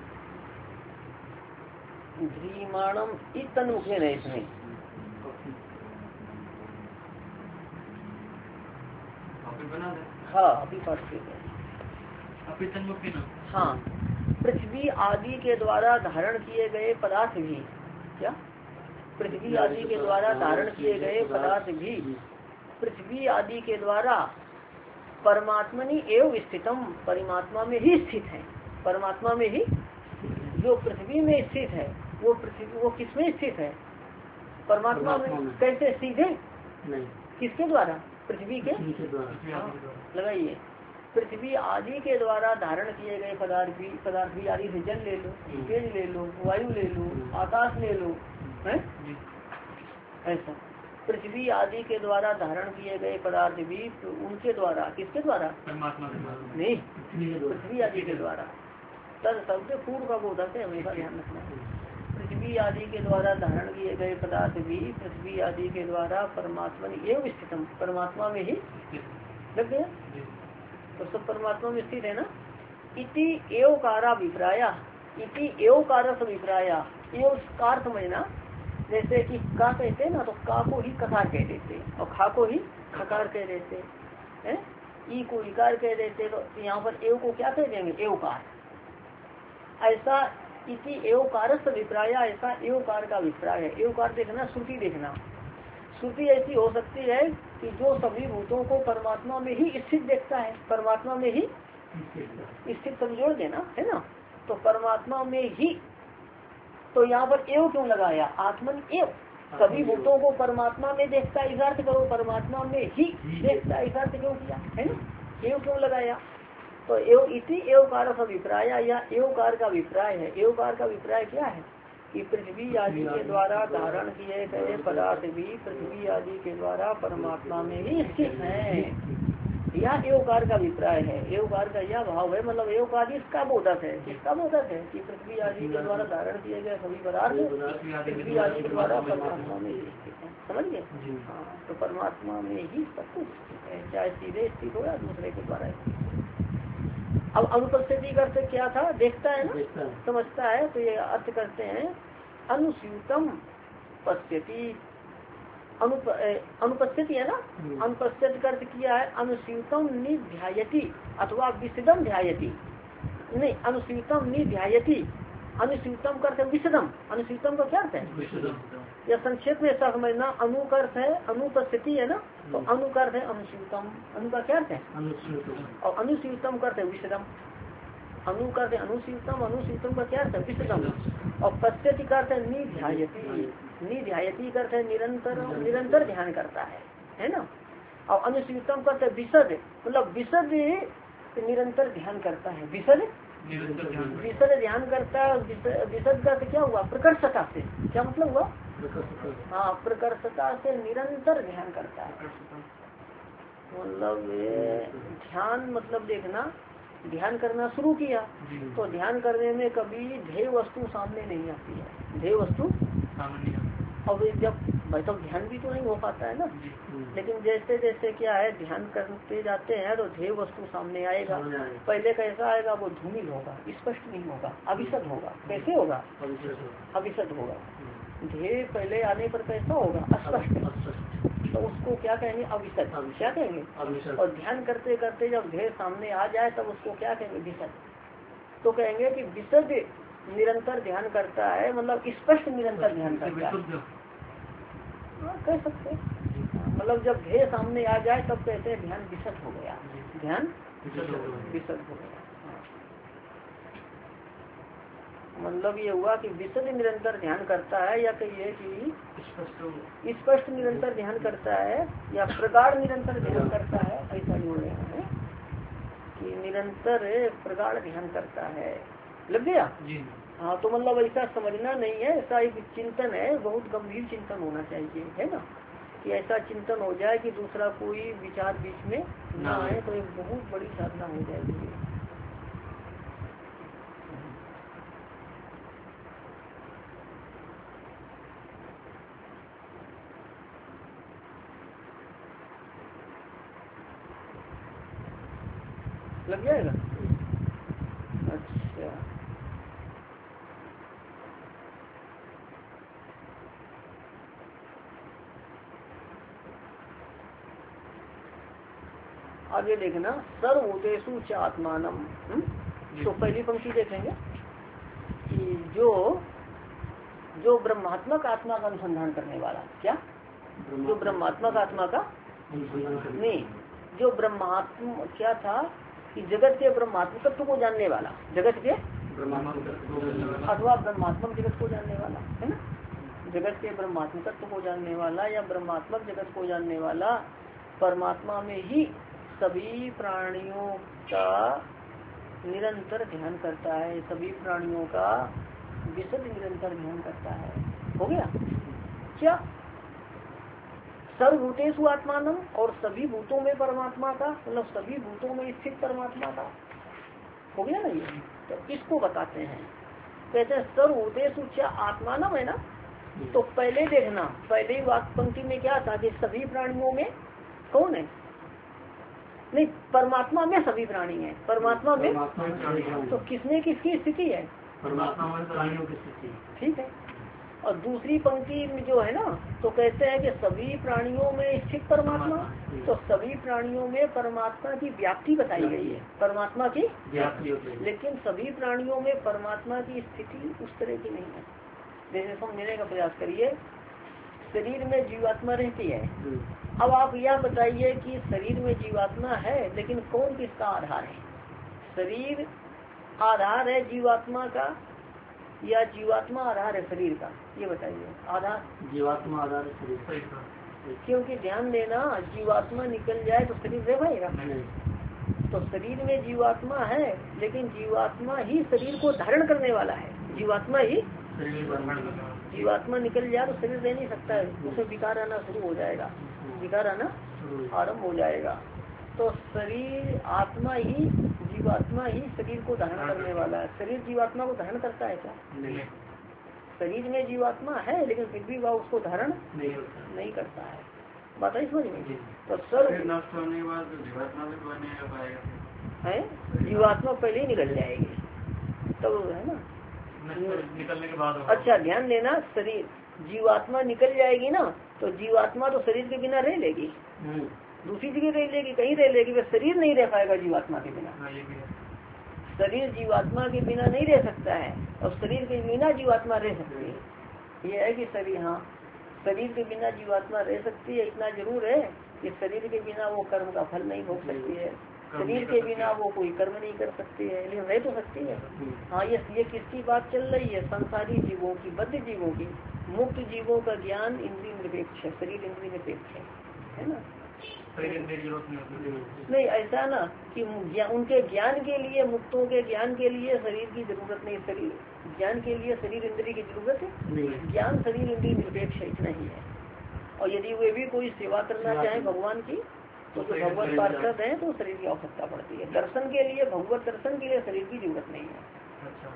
ध्रीमाणम इतन्मुखे है इसमें, हाँ अभी पाठ ठीक है। हाँ, पृथ्वी आदि के द्वारा धारण किए गए पदार्थ भी, क्या पृथ्वी आदि के द्वारा धारण किए गए पदार्थ भी पृथ्वी आदि के द्वारा परमात्मनि एवं स्थितम, परमात्मा में ही स्थित है, परमात्मा में ही। जो पृथ्वी में स्थित है वो पृथ्वी वो किसमें स्थित है, परमात्मा में। कैसे, सीधे नहीं, किसके द्वारा, पृथ्वी के पृथ्वी आदि के द्वारा। लगाइए, पृथ्वी आदि के द्वारा धारण किए गए पदार्थ भी आदि से जल ले लो, तेज ले लो, वायु ले लो, आकाश ले लो, है जी ऐसा। पृथ्वी आदि के द्वारा धारण किए गए पदार्थ भी उनके द्वारा, किसके द्वारा? परमात्मा के द्वारा। नहीं, पृथ्वी आदि के द्वारा। तद शब्द पूर्व का बोधक है, हमेशा ध्यान रखना। पृथ्वी आदि के द्वारा धारण किए गए पदार्थ भी पृथ्वी आदि के द्वारा परमात्मा एवं स्थितम, परमात्मा में ही लग गया, जी तो सब परमात्मा में स्थित है ना। इति एवकारा विप्राया, इति एवकार अभिप्राया, एवकार समझना, जैसे कि का कहते हैं ना तो का को ही ककार कह देते और खा को ही खकार कह देते हैं, ई को इकार कह देते, तो यहाँ पर एव को क्या कह देंगे? एवकार। ऐसा इति एवकार अभिप्राय, ऐसा एवकार का अभिप्राय है। एवकार देखना, श्रुति देखना। श्रुति ऐसी हो सकती है कि जो सभी भूतों को परमात्मा में ही स्थित देखता है, परमात्मा में ही स्थित समझोड़ देना है ना, तो परमात्मा में ही, तो यहाँ पर एव क्यों लगाया? आत्मन एव, सभी भूतों को परमात्मा में देखता है, इस अर्थ करो, परमात्मा में ही देखता है, इस अर्थ क्यों किया है ना, एव क्यों लगाया? तो एव इति एवकार अभिप्राय, या एवकार का अभिप्राय है। एवकार का अभिप्राय क्या है कि पृथ्वी आदि के द्वारा धारण किए गए पदार्थ भी पृथ्वी आदि के द्वारा परमात्मा में ही स्थित है, यह एवकार का अभिप्राय है। एवकार का यह भाव है, मतलब एवकार इसका बोधक है, किसका बोधक है कि पृथ्वी आदि के द्वारा धारण किए गए सभी पदार्थ पृथ्वी आदि के द्वारा परमात्मा में ही स्थित है। समझ गए? हाँ, तो परमात्मा में ही सब कुछ स्थित है, चाहे सीधे स्थित हो या दूसरे के द्वारा स्थित हो। अब अनुपस्थिति का अर्थ क्या था? देखता है ना, समझता है, तो ये अर्थ करते हैं अनुस्यूतम पश्यति। अनुपस्थिति है ना, अनुपस्थिति का अर्थ किया है अनुस्यूतम निध्यायति अथवा विशदम ध्यायति, नहीं अनुस्यूतम निध्यायति, अनुस्यूतम का अर्थ है विशदम। अनुस्यूतम का क्या अर्थ है? या संक्षेप में ऐसा समझना, अनु का अर्थ है अनुपस्थिति है ना, तो अनु का अर्थ है अनुस्यूतम, अनु का क्या अर्थ है? और अनुस्यूतम का अर्थ है विशदम। अनु का अर्थ है अनुस्यूतम, अनुस्यूतम का क्या अर्थ है? विशदम। और पश्यति का अर्थ है निध्यायति, निध्यायति का अर्थ है निरंतर, निरंतर ध्यान करता है ना। और अनुस्यूतम का अर्थ है विशद, मतलब विशद निरंतर ध्यान करता है, विशद विशद ध्यान करता है। विशद का अर्थ क्या हुआ? प्रकर्षता से, क्या मतलब हुआ? हाँ, प्रकर्षता से निरंतर ध्यान करता है, मतलब ध्यान, मतलब देखना, ध्यान करना शुरू किया तो ध्यान करने में कभी ध्येय वस्तु सामने नहीं आती है, ध्येय वस्तु अब जब भाई तो ध्यान भी तो नहीं हो पाता है ना, लेकिन जैसे जैसे क्या है ध्यान करते जाते हैं तो ध्येय वस्तु सामने आएगा। पहले कैसा आएगा? वो धूमिल होगा, स्पष्ट नहीं होगा, अविशद होगा। कैसे होगा? अविशद होगा। ध्येय पहले आने पर कैसा होगा? अस्पष्ट, तो उसको क्या कहेंगे? अविशद। क्या कहेंगे? और ध्यान करते करते जब ध्येय सामने आ जाए तब उसको क्या कहेंगे? विशद। तो कहेंगे कि विशद निरंतर ध्यान करता है, मतलब स्पष्ट निरंतर ध्यान करता है, कह सकते हैं। मतलब जब ध्येय सामने आ जाए तब कहते हैं ध्यान विशद हो गया, ध्यान विशद हो गया। मतलब ये हुआ कि विशद निरंतर ध्यान करता है, या कहिए कि स्पष्ट निरंतर ध्यान करता है, या प्रगाढ़ निरंतर ध्यान करता है, ऐसा जोड़ रहे हैं कि निरंतर प्रगाढ़ ध्यान करता है। लग गया? हाँ, तो मतलब ऐसा समझना नहीं है, ऐसा एक चिंतन है, बहुत गंभीर चिंतन होना चाहिए, है ना, कि ऐसा चिंतन हो जाए कि दूसरा कोई विचार बीच में ना आए, तो एक बहुत बड़ी साधना हो जाएगी। लग जाएगा? अच्छा, आगे देखना, सर्वभूतेषु च आत्मानम। तो पहली पंक्ति देखेंगे कि जो ब्रह्मात्मक आत्मा का अनुसंधान करने वाला, क्या? जो ब्रह्मात्मक आत्मा का नहीं, जो ब्रह्मात्म क्या था कि जगत के ब्रह्मात्मक तत्व को जानने वाला, जगत के अथवा ब्रह्मात्मक जगत को जानने वाला, है ना, जगत के ब्रह्मात्मक तत्व को जानने वाला या ब्रह्मात्मक जगत को जानने वाला, परमात्मा में ही सभी प्राणियों का निरंतर ध्यान करता है, सभी प्राणियों का विशद निरंतर ध्यान करता है। हो गया क्या? सर्वभूतेषु आत्मानम, और सभी भूतों में परमात्मा का, मतलब सभी भूतों में स्थित परमात्मा का। हो गया ना ये? तो इसको बताते हैं, कहते हैं सर्वभूतेषु च आत्मानम है ना। तो पहले देखना, पहले ही वाक्य पंक्ति में क्या था कि सभी प्राणियों में कौन है? नहीं, परमात्मा में सभी प्राणी हैं, परमात्मा में। तो किसने किसकी स्थिति है? परमात्मा में प्राणियों की स्थिति। ठीक है। और दूसरी पंक्ति में जो है ना, तो कहते हैं कि सभी प्राणियों में स्थित परमात्मा। तो सभी प्राणियों में परमात्मा की व्याप्ति बताई गई है, परमात्मा की व्याप्ति। लेकिन सभी प्राणियों में परमात्मा की स्थिति उस तरह की नहीं है। जैसे समझने का प्रयास करिए, शरीर में जीवात्मा रहती है। अब आप यह बताइए कि शरीर में जीवात्मा है, लेकिन कौन किसका आधार है? शरीर आधार है जीवात्मा का या जीवात्मा आधार है शरीर का? ये बताइए। आधार जीवात्मा आधार है शरीर का। क्योंकि ध्यान देना, जीवात्मा निकल जाए तो शरीर रह पाएगा? तो शरीर में जीवात्मा है, लेकिन जीवात्मा ही शरीर को धारण करने वाला है। जीवात्मा ही, जीवात्मा निकल जाए तो शरीर रह नहीं सकता है, उसमें विकार आना शुरू हो जाएगा, विकार आना आरम्भ हो जाएगा। तो शरीर आत्मा ही, जीवात्मा ही शरीर को धारण करने वाला है। शरीर जीवात्मा को धारण करता है क्या? नहीं। शरीर में जीवात्मा है, लेकिन फिर भी वह उसको धारण नहीं करता है। बात है समझ में? तो सर्व नष्ट होने के बाद जीवात्मा भी कोई नहीं कर पाएगा है, जीवात्मा पहले ही निकल जाएगी, तो है ना, निकलने के बाद। अच्छा ध्यान देना, शरीर जीवात्मा निकल जाएगी ना, तो जीवात्मा तो शरीर के बिना रह लेगी, दूसरी जगह रह लेगी, कहीं रह लेगी, वह शरीर नहीं रह पाएगा जीवात्मा के बिना। शरीर जीवात्मा के बिना नहीं रह सकता है, और शरीर के बिना जीवात्मा रह सकती है। ये है कि शरीर, हाँ शरीर के बिना जीवात्मा रह सकती है, इतना जरूर है कि शरीर के बिना वो कर्म का फल नहीं भोग सकती है, शरीर के बिना वो कोई कर्म नहीं कर सकती है, लेकिन रह तो सकती है। हाँ ये किसकी बात चल रही है? संसारी जीवों की, बद्ध जीवों की। मुक्त जीवों का ज्ञान इंद्रिय निरपेक्ष है, शरीर इंद्रिय निरपेक्ष है ना। नहीं ऐसा ना कि उनके ज्ञान के लिए, मुक्तों के ज्ञान के लिए शरीर की जरूरत नहीं, शरीर ज्ञान के लिए शरीर इंद्रिय की जरूरत है। ज्ञान शरीर इंद्रिय निरपेक्ष है, इतना ही है। और यदि वे भी कोई सेवा करना चाहे भगवान की, तो जो भगवत पार्षद है तो शरीर की आवश्यकता पड़ती है। दर्शन के लिए, भगवत दर्शन के लिए शरीर की जरूरत नहीं है।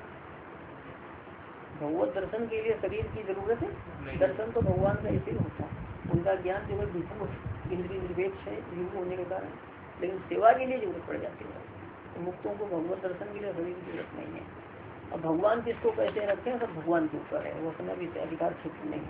भगवत दर्शन के लिए शरीर की जरूरत है? दर्शन तो भगवान का ऐसे ही होता है, उनका ज्ञान जो है विभु इंद्रिय निरपेक्ष है, विभु होने के कारण, लेकिन सेवा के लिए जरूरत पड़ जाती है। तो मुक्तों को भगवत दर्शन के लिए शरीर की जरूरत नहीं है। अब भगवान किसको कैसे रखते हैं, सब भगवान के ऊपर है, वो अपना भी अधिकार क्षेत्र नहीं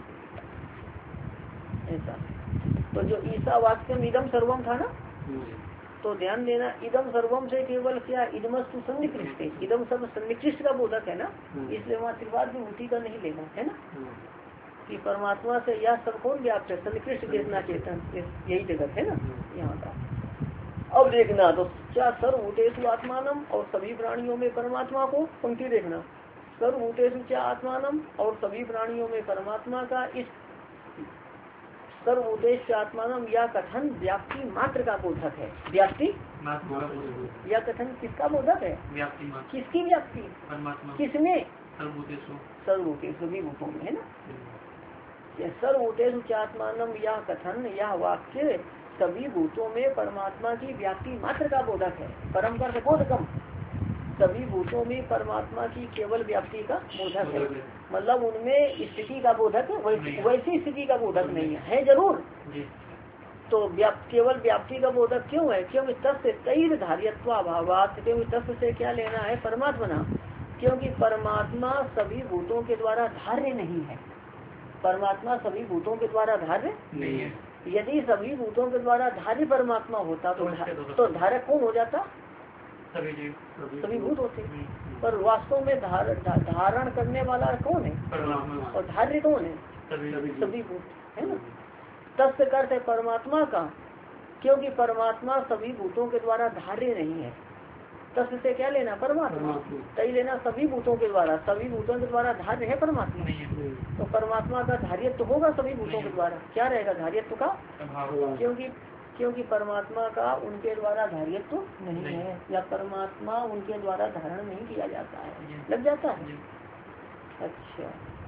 ऐसा। तो जो ईसा वाक्य में इदम सर्वम था ना, तो ध्यान देना, इदम सर्वम से केवल क्या, इदमस्तु सन्निकृष्ट, इदम सब सन्निकृष्ट का बोधक है ना, इसलिए वहाँ त्रिवाद विभूति का नहीं लेना है ना, कि परमात्मा से यह सब कौन व्याप्त है, सन्निकृष्ट चेतना चेतन, यही जगत है ना यहाँ का। अब देखना, तो क्या सर्वभूतेषु आत्मानम, और सभी प्राणियों में परमात्मा को, पंक्ति देखना, सर्वभूतेषु क्या आत्मानम, और सभी प्राणियों में परमात्मा का। इस सर्वभूतेष आत्मानम या कथन व्याप्ति मात्र का बोधक है। व्याप्ति या कथन किसका बोधक है? व्याप्ति, किसकी व्याप्ति? परमात्मा। किसमें? सर्वभूतेषु, सर्वभूतेषु सभी भूतों में, है ना। सर्वभूतेषु आत्मानम या कथन, यह वाक्य सभी भूतों में परमात्मा की व्याप्ति मात्र का बोधक है। परम कर बोधकम, सभी भूतों में परमात्मा की केवल व्याप्ति का बोधक है, मतलब उनमें स्थिति का बोधक, वैसी स्थिति का बोधक नहीं है जरूर। तो केवल व्याप्ति का बोधक क्यों है? क्योंकि तस्य तैर धार्यत्वाभावात्, क्योंकि तस्य से क्या लेना है? परमात्मा, क्योंकि परमात्मा सभी भूतों के द्वारा धार्य नहीं है। परमात्मा सभी भूतों के द्वारा धार्य नहीं है। यदि सभी भूतों के द्वारा धार्य परमात्मा होता तो धारक कौन हो जाता? सभी भूत होते। पर वास्तव में धारण करने वाला कौन है और धार्य कौन है? सभी भूत, है ना। तस्य अर्थ है परमात्मा का, क्योंकि परमात्मा सभी भूतों के द्वारा धार्य नहीं है। तस्य से क्या लेना? परमात्मा। तय लेना सभी भूतों के द्वारा, सभी भूतों के द्वारा धार्य है परमात्मा। तो परमात्मा का धार्यत्व होगा सभी भूतों के द्वारा, क्या रहेगा? धार्यत्व का, क्योंकि क्योंकि परमात्मा का उनके द्वारा धार्यत्व तो नहीं है, या परमात्मा उनके द्वारा धारण नहीं किया जाता है। लग जाता है। अच्छा,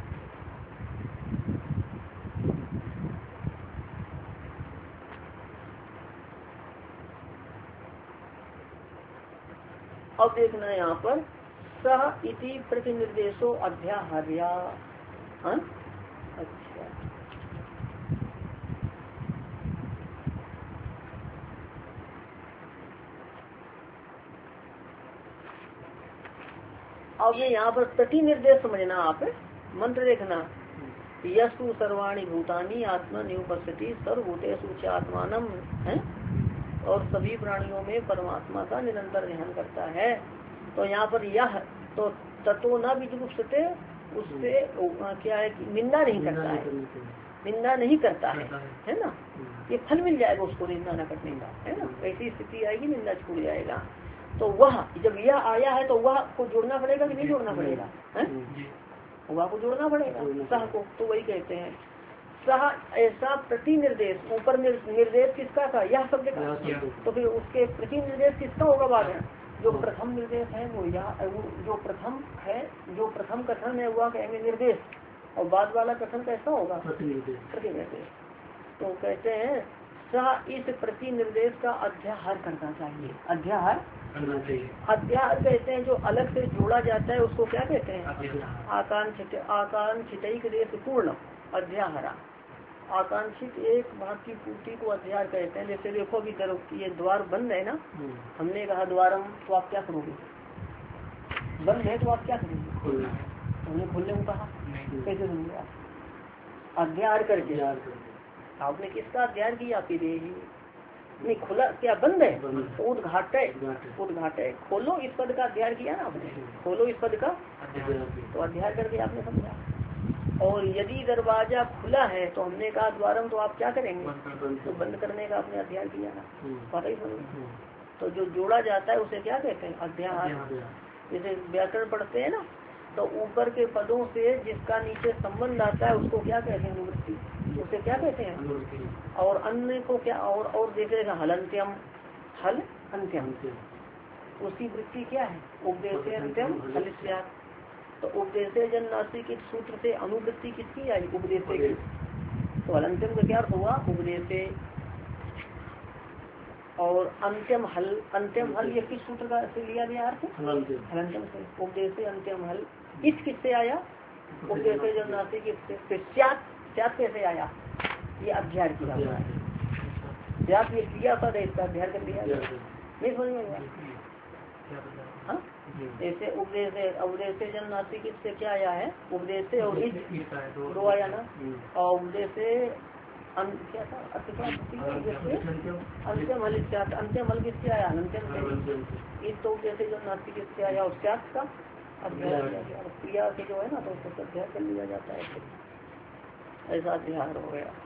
अब देखना यहाँ पर सह इति प्रतिनिर्देशो अध्याहार्या। अच्छा, अब यहाँ पर प्रतिनिर्देश समझना। आप मंत्र देखना, यस्तु सर्वाणि भूतानि आत्मा निउपस्थिति सर्वभूतेषु च आत्मानम है, और सभी प्राणियों में परमात्मा का निरंतर ध्यान करता है। तो यहाँ पर यह तो तत्व न विजुगुप्सते, उससे क्या है कि निंदा नहीं करता है, निंदा नहीं करता है ना। ये फल मिल जाएगा उसको निंदा न करने का, है ना। ऐसी स्थिति आएगी, निंदा छूट जाएगा। तो वह जब यह आया है तो वह को जोड़ना पड़ेगा कि नहीं जोड़ना पड़ेगा, है वह को जोड़ना पड़ेगा सह को। तो वही कहते हैं सह ऐसा प्रतिनिर्देश, ऊपर निर्देश किसका था, यह शब्द का, तो फिर उसके प्रतिनिर्देश किसका होगा बाद में। जो प्रथम निर्देश है वो यह, जो प्रथम है, जो प्रथम कथन है वह कहेंगे निर्देश, और बाद वाला कथन कैसा होगा, प्रतिनिर्देश। तो कहते हैं सह इस प्रतिनिर्देश का अध्याहार करना चाहिए। अध्याहार करना चाहिए। अध्याहार कहते हैं जो अलग से जोड़ा जाता है उसको क्या कहते हैं, आकांक्षित देश पूर्ण अध्याहारा। आकांक्षित एक भाग की पूर्ति को अध्याहार कहते हैं। जैसे देखो अभी ये द्वार बंद है ना, हमने कहा द्वारम, तो आप क्या करोगे, बंद है तो आप क्या करोगे, हमने खोलने को कहा, कैसे सुनिए आप अध्याहार करके। आपने किसका अध्ययन किया, फिर नहीं खुला, क्या बंद है तो उद्घाटय, खोलो इस पद का अध्ययन किया ना आपने, खोलो इस पद का तो अध्ययन करके आपने समझा। और यदि दरवाजा खुला है तो हमने कहा द्वारम, तो आप क्या करेंगे, तो बंद करने का आपने अध्ययन किया ना, पता ही समझ। तो जो जोड़ा जाता है उसे क्या कहते हैं, अध्ययन। जैसे व्याकरण पढ़ते हैं ना, तो ऊपर के पदों से जिसका नीचे संबंध आता है उसको क्या कहते हैं, अनुवृत्ति, उसे क्या कहते हैं। और अन्य को क्या, और देखेगा हलंत्यम, हल अंत्यम, उसकी वृत्ति क्या है, उपदेश अंत्यम हलिस्यात्। तो उपदेश जन्नासी के सूत्र से अनुवृत्ति किसकी आई, उपदेश की। तो हलंत्यम का क्या अर्थ हुआ, उपदेश, और अंत्यम हल ये किस सूत्र का से लिया गया अर्थ, हलंत्यम से। उपदेश अंत्यम हल इस किससे आया, उपदेश जन्नासी किससे, त्याग कैसे आया, ये अध्ययन किया हुआ है। त्याग ये क्रिया पद है, इसका अध्ययन कर लिया नहीं समझ में आया। हाँ, जैसे उपदेश जन्नासी किससे क्या आया है, उपदेश से और दो आया ना, और उपदेश क्या था अंत्यम हल, अंत्यम हल किससे आया, अंत्यम से। इस तो उपदेश जन्नासी किससे आया, और त्याग का अध्ययन किया गया। क्रिया से जो है ना तो उसको अध्ययन कर लिया जाता है, ऐसा अध्ययन हो गया।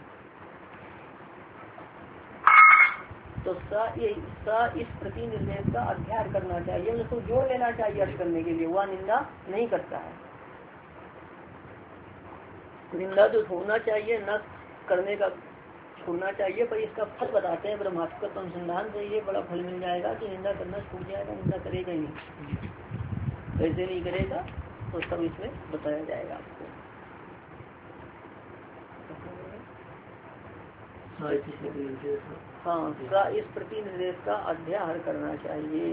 तो इस प्रतिनिर्देश का अध्ययन करना चाहिए, उसको जोड़ लेना चाहिए अर्थ करने के लिए, वह निंदा नहीं करता है। निंदा जो छोड़ना चाहिए, न करने का छोड़ना चाहिए, पर इसका फल बताते हैं ब्रह्मात्मक अनुसंधान से ये बड़ा फल मिल जाएगा कि निंदा करना छूट जाएगा, निंदा करेगा ही नहीं। कैसे नहीं करेगा तो सब इसमें बताया जाएगा आपको। हाँ, इस प्रतिनिर्देश का अध्ययन करना चाहिए।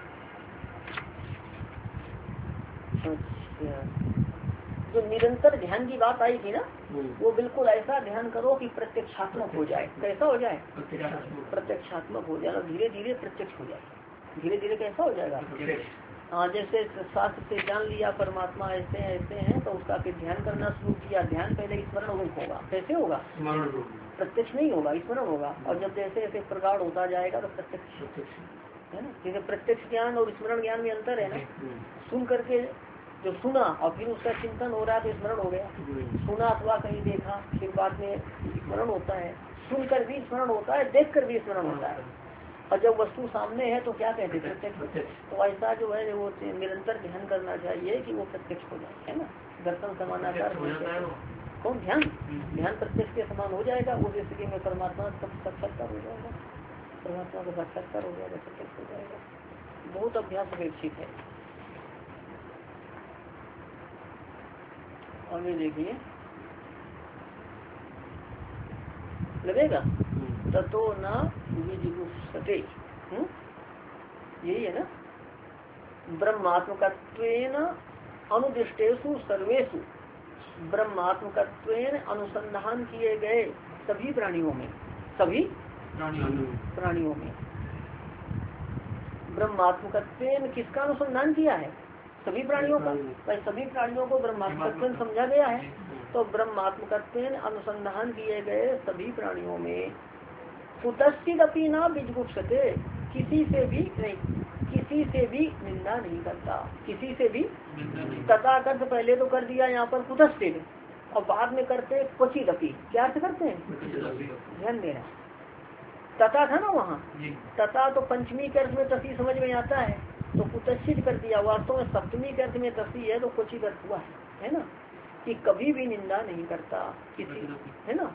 अच्छा, जो निरंतर ध्यान की बात आई थी ना, वो बिल्कुल ऐसा ध्यान करो कि प्रत्यक्षात्मक हो जाए। कैसा हो जाए, प्रत्यक्षात्मक हो जाए, धीरे धीरे प्रत्यक्ष हो जाए। धीरे धीरे कैसा हो जाएगा, हाँ। जैसे शास्त्र से जान लिया परमात्मा ऐसे हैं तो उसका फिर ध्यान करना शुरू किया। ध्यान पहले स्मरण रूप होगा, कैसे होगा, प्रत्यक्ष नहीं होगा, स्मरण होगा। और जब जैसे ऐसे प्रगाढ़ होता जाएगा तो प्रत्यक्ष है ना। जैसे प्रत्यक्ष ज्ञान और स्मरण ज्ञान में अंतर है ना। सुन करके जो सुना और फिर उसका चिंतन हो रहा है तो स्मरण हो गया। सुना अथवा कहीं देखा, फिर बाद में स्मरण होता है। सुनकर भी स्मरण होता है, देख कर भी स्मरण होता है। और जब वस्तु सामने है तो क्या कहते हैं, प्रत्यक्ष। तो ऐसा जो है वो निरंतर ध्यान करना चाहिए कि वो प्रत्यक्ष हो जाए, है ना। दर्शन समानाकार कौन? ध्यान। ध्यान प्रत्यक्ष के समान हो जाएगा, उस स्थिति में परमात्मा का साक्षात्कार हो जाएगा, परमात्मा का साक्षात्कार हो जाएगा, प्रत्यक्ष हो जाएगा। बहुत अभ्यास अपेक्षित है। आगे देखिए, लगेगा ततो न विजिगुप्सते, यही है ना। ब्रह्मात्मकत्वेन अनुदिष्टेषु सर्वेषु, ब्रह्मात्मकत्वेन अनुसंधान किए गए सभी प्राणियों में, सभी प्राणियों में ब्रह्मात्मकत्वेन किसका अनुसंधान किया है? सभी प्राणियों का। भाई सभी प्राणियों को ब्रह्मात्मकत्वेन समझा गया है, तो ब्रह्मात्मकत्वेन अनुसंधान किए गए सभी प्राणियों में कुतश्चिदपि न विजिगुप्सते, किसी से भी नहीं, किसी से भी निंदा नहीं करता, किसी से भी। तथा अर्थ पहले तो कर दिया यहाँ पर कुतश्चिद, और बाद में करते क्वचिदपि। क्या अर्थ करते हैं? ध्यान देना, तथा था ना वहाँ, तथा तो पंचमी के अर्थ में तसी समझ में आता है, तो कुतश्चित कर दिया। वास्तव में सप्तमी के अर्थ में तसी है, तो क्वचित अर्थ हुआ है ना, कि कभी भी निंदा नहीं करता किसी, है ना।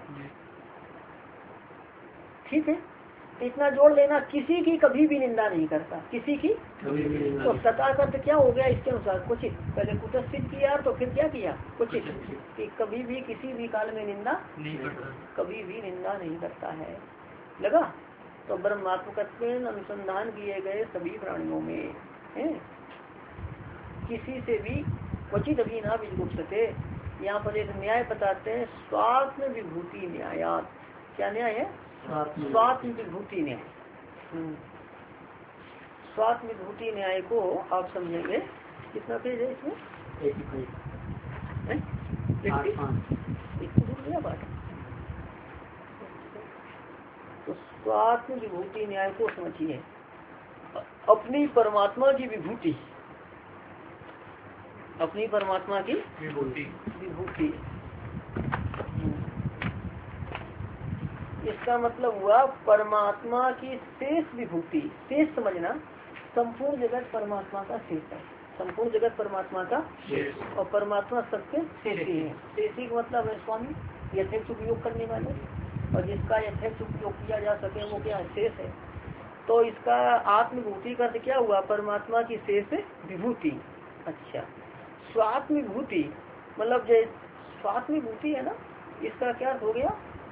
ठीक है, इतना जोड़ लेना, किसी की कभी भी निंदा नहीं करता, किसी की। तो तथा का क्या हो गया इसके अनुसार? क्वचित। पहले कुतश्चित किया, तो फिर क्या किया? क्वचित, कि कभी भी किसी भी काल में निंदा नहीं करता, कभी भी निंदा नहीं करता है। लगा? तो ब्रह्मात्मकत्वेन अनुसंधान किए गए सभी प्राणियों में है, किसी से भी क्वचित अभी ना विजिगुप्सते। यहाँ पर एक न्याय बताते हैं, स्वात्म विभूति न्यायात। क्या न्याय है? स्वात्म विभूति न्याय। स्वात्म विभूति न्याय को आप समझेंगे। कितना पेज है इसमें? 85 बात। तो स्वात्म विभूति न्याय को समझिए, अपनी परमात्मा की विभूति, अपनी परमात्मा की विभूति। इसका मतलब हुआ परमात्मा की शेष विभूति। शेष समझना, संपूर्ण जगत परमात्मा का शेष है, संपूर्ण जगत परमात्मा का शेष, और परमात्मा सबके शेषी है। शेषी का मतलब है स्वामी, यथेच्छ उपयोग करने वाले, और जिसका यथेच्छ उपयोग किया जा सके वो क्या? शेष है। तो इसका आत्मविभूति का अर्थ क्या हुआ? परमात्मा की शेष विभूति। अच्छा, स्वात्म विभूति मतलब जो स्वात्म विभूति है ना, इसका क्या अर्थ हो गया?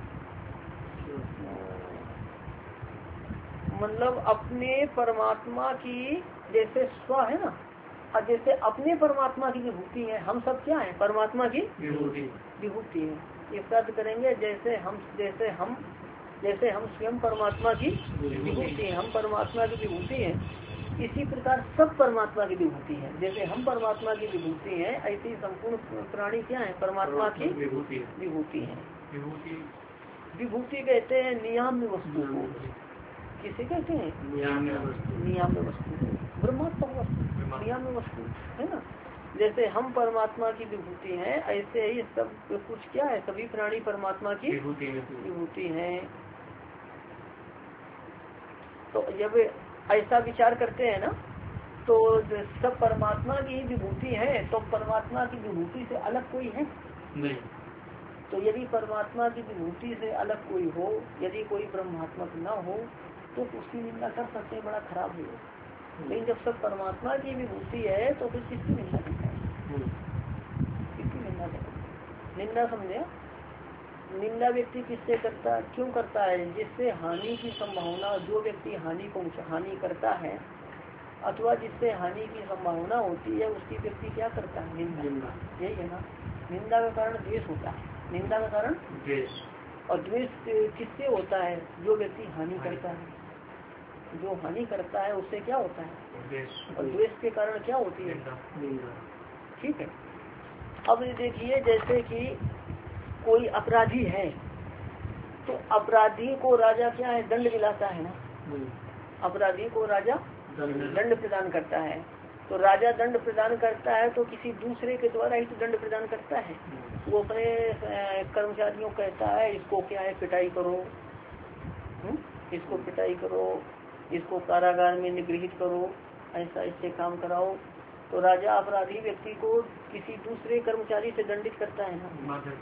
मतलब अपने परमात्मा की जैसे स्व है ना, और जैसे अपने परमात्मा की विभूति है, हम सब क्या है? परमात्मा की विभूति है। इसका अर्थ करेंगे जैसे हम स्वयं परमात्मा की विभूति है, हम परमात्मा की विभूति है, इसी प्रकार सब परमात्मा की विभूति है। जैसे हम परमात्मा की विभूति है, ऐसी संपूर्ण प्राणी क्या है? परमात्मा की विभूति है। विभूति कहते हैं नियाम्य वस्तु को। किसे कहते हैं? नियाम्य वस्तु, ब्रह्मात्मक वस्तु, नियाम्य वस्तु है ना। जैसे हम परमात्मा की विभूति हैं, ऐसे ही सब कुछ क्या है? सभी प्राणी परमात्मा की विभूति है। तो जब ऐसा विचार करते हैं ना, तो सब परमात्मा की विभूति है, तो परमात्मा की विभूति से अलग कोई है? नहीं। तो यदि परमात्मा की विभूति से अलग कोई हो, यदि कोई ब्रह्मात्मक न हो, तो उसकी निंदा कर सकते हैं, बड़ा खराब है। लेकिन जब सब परमात्मा की विभूति है, तो फिर किसकी निंदा करता है? किसकी निंदा करता है? निंदा समझे? निंदा व्यक्ति किससे करता, क्यों करता है? जिससे हानि की संभावना, जो व्यक्ति हानि करता है अथवा जिससे हानि की संभावना होती है, उसकी व्यक्ति क्या करता है? निंदा। यही है ना। निंदा का कारण द्वेष होता है। निंदा का कारण द्वेष। और द्वेष किससे होता है? जो व्यक्ति हानि करता है, जो हानि करता है उससे क्या होता है? और द्वेष के कारण क्या होती है? ठीक है। अब देखिए, जैसे कि कोई अपराधी है, तो अपराधी को राजा क्या है? दंड दिलाता है ना। अपराधी को राजा दंड प्रदान करता है। तो राजा दंड प्रदान करता है, तो किसी दूसरे के द्वारा ही तो दंड प्रदान करता है। वो अपने कर्मचारियों कहता है, इसको क्या है? पिटाई करो, इसको पिटाई करो, इसको कारागार में निगृहित करो, ऐसा इससे काम कराओ। तो राजा अपराधी व्यक्ति को किसी दूसरे कर्मचारी से दंडित करता है ना,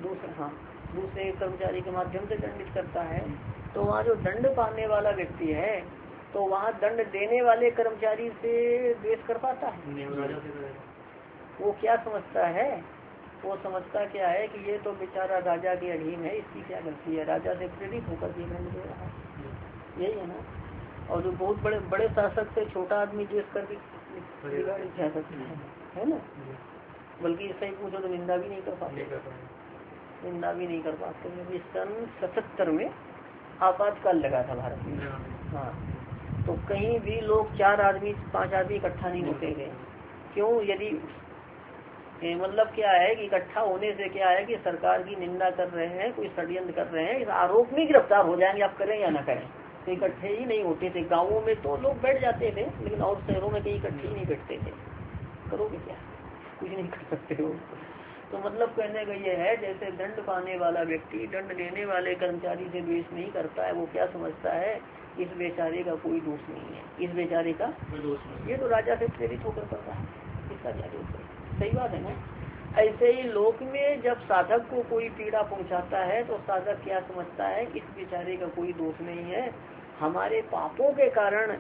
दूसरे कर्मचारी के माध्यम से दंडित करता है, तो वहाँ जो दंड पाने वाला व्यक्ति है तो वहाँ दंड देने वाले कर्मचारी से द्वेष कर पाता है? वो क्या समझता है? वो समझता क्या है कि ये तो बेचारा राजा के अधीन है, इसकी क्या गलती है, राजा से प्रेरित होकर के दंड दे रहा है, यही है ना। और जो बहुत बड़े बड़े शासक से छोटा आदमी द्वेष कर बिगाड़ी जा सकता है ना। बल्कि सही पूछो तो निंदा भी नहीं कर पाते, निंदा भी नहीं कर पाते। क्योंकि सन 77 में आपातकाल लगा था भारत में। हाँ, तो कहीं भी लोग 4 आदमी 5 आदमी इकट्ठा नहीं होते गए। क्यों? यदि मतलब क्या है कि इकट्ठा होने से क्या है कि सरकार की निंदा कर रहे हैं, कोई षड्यंत्र कर रहे हैं, इस आरोप में गिरफ्तार हो जाएंगे, आप करें या ना करें। तो इकट्ठे ही नहीं होते थे। गाँवों में तो लोग बैठ जाते थे, लेकिन और शहरों में कहीं इकट्ठे ही नहीं बैठते थे। करोगे क्या? कुछ नहीं कर सकते हो। तो मतलब कहने का ये है, जैसे दंड पाने वाला व्यक्ति दंड देने वाले कर्मचारी से द्वेष नहीं करता है, वो क्या समझता है, इस बेचारे का कोई दोष नहीं है, इस बेचारे का कोई दोष नहीं, ये तो राजा से प्रेरित होकर करता है, इसका क्या दोष है? सही बात है ना। ऐसे ही लोक में जब साधक को कोई पीड़ा पहुंचाता है तो साधक क्या समझता है, इस बेचारे का कोई दोष नहीं है, हमारे पापों के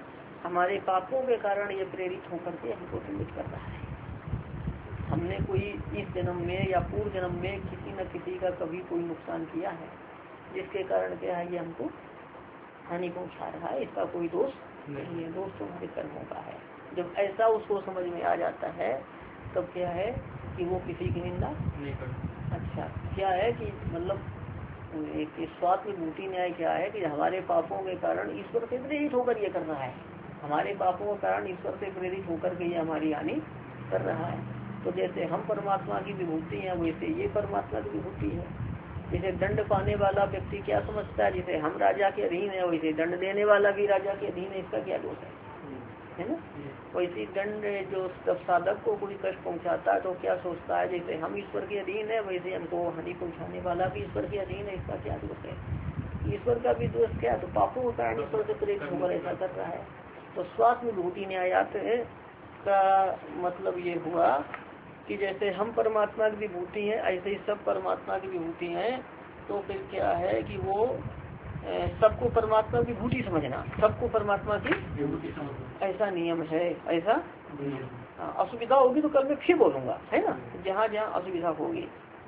कारण ये प्रेरित होकर के हमको दंडित कर रहा है। हमने कोई इस जन्म में या पूर्व जन्म में किसी न किसी का कभी कोई नुकसान किया है, जिसके कारण क्या है, ये हमको हानि पहुंचा रहा है, इसका कोई दोष नहीं है, दोष तो हमारे कर्मों का है। जब ऐसा उसको समझ में आ जाता है तब क्या है कि वो किसी की निंदा नहीं करता। अच्छा, क्या है कि मतलब एक स्वात्मभूति न्याय क्या है कि हमारे पापों के कारण ईश्वर से प्रेरित होकर ये कर रहा है, हमारे पापों के कारण ईश्वर से प्रेरित होकर के ये हमारी हानि कर रहा है। तो जैसे हम परमात्मा की विभूति है, वैसे ये परमात्मा की विभूति है। जैसे दंड पाने वाला व्यक्ति क्या समझता है, जैसे हम राजा के अधीन है, वैसे दंड देने वाला भी राजा के अधीन है, इसका क्या दोष है ना। वैसे दंड जो जब साधक को कोई कष्ट पहुंचाता है तो क्या सोचता है, जैसे हम ईश्वर के अधीन है, वैसे हमको हानि पहुंचाने वाला भी ईश्वर के अधीन है, इसका क्या दोष है। ईश्वर का भी दोष क्या, तो पापों के कारण ईश्वर से प्रेरित होकर ऐसा कर रहा है। तो स्वात्मभूति न्यायात का मतलब ये हुआ कि जैसे हम परमात्मा की विभूति है, ऐसे ही सब परमात्मा की विभूति है। तो फिर क्या है कि वो सबको परमात्मा की विभूति समझना, सबको परमात्मा की विभूति समझना, ऐसा नियम है। ऐसा असुविधा होगी तो कल मैं फिर बोलूंगा, है ना, जहाँ जहाँ असुविधा होगी।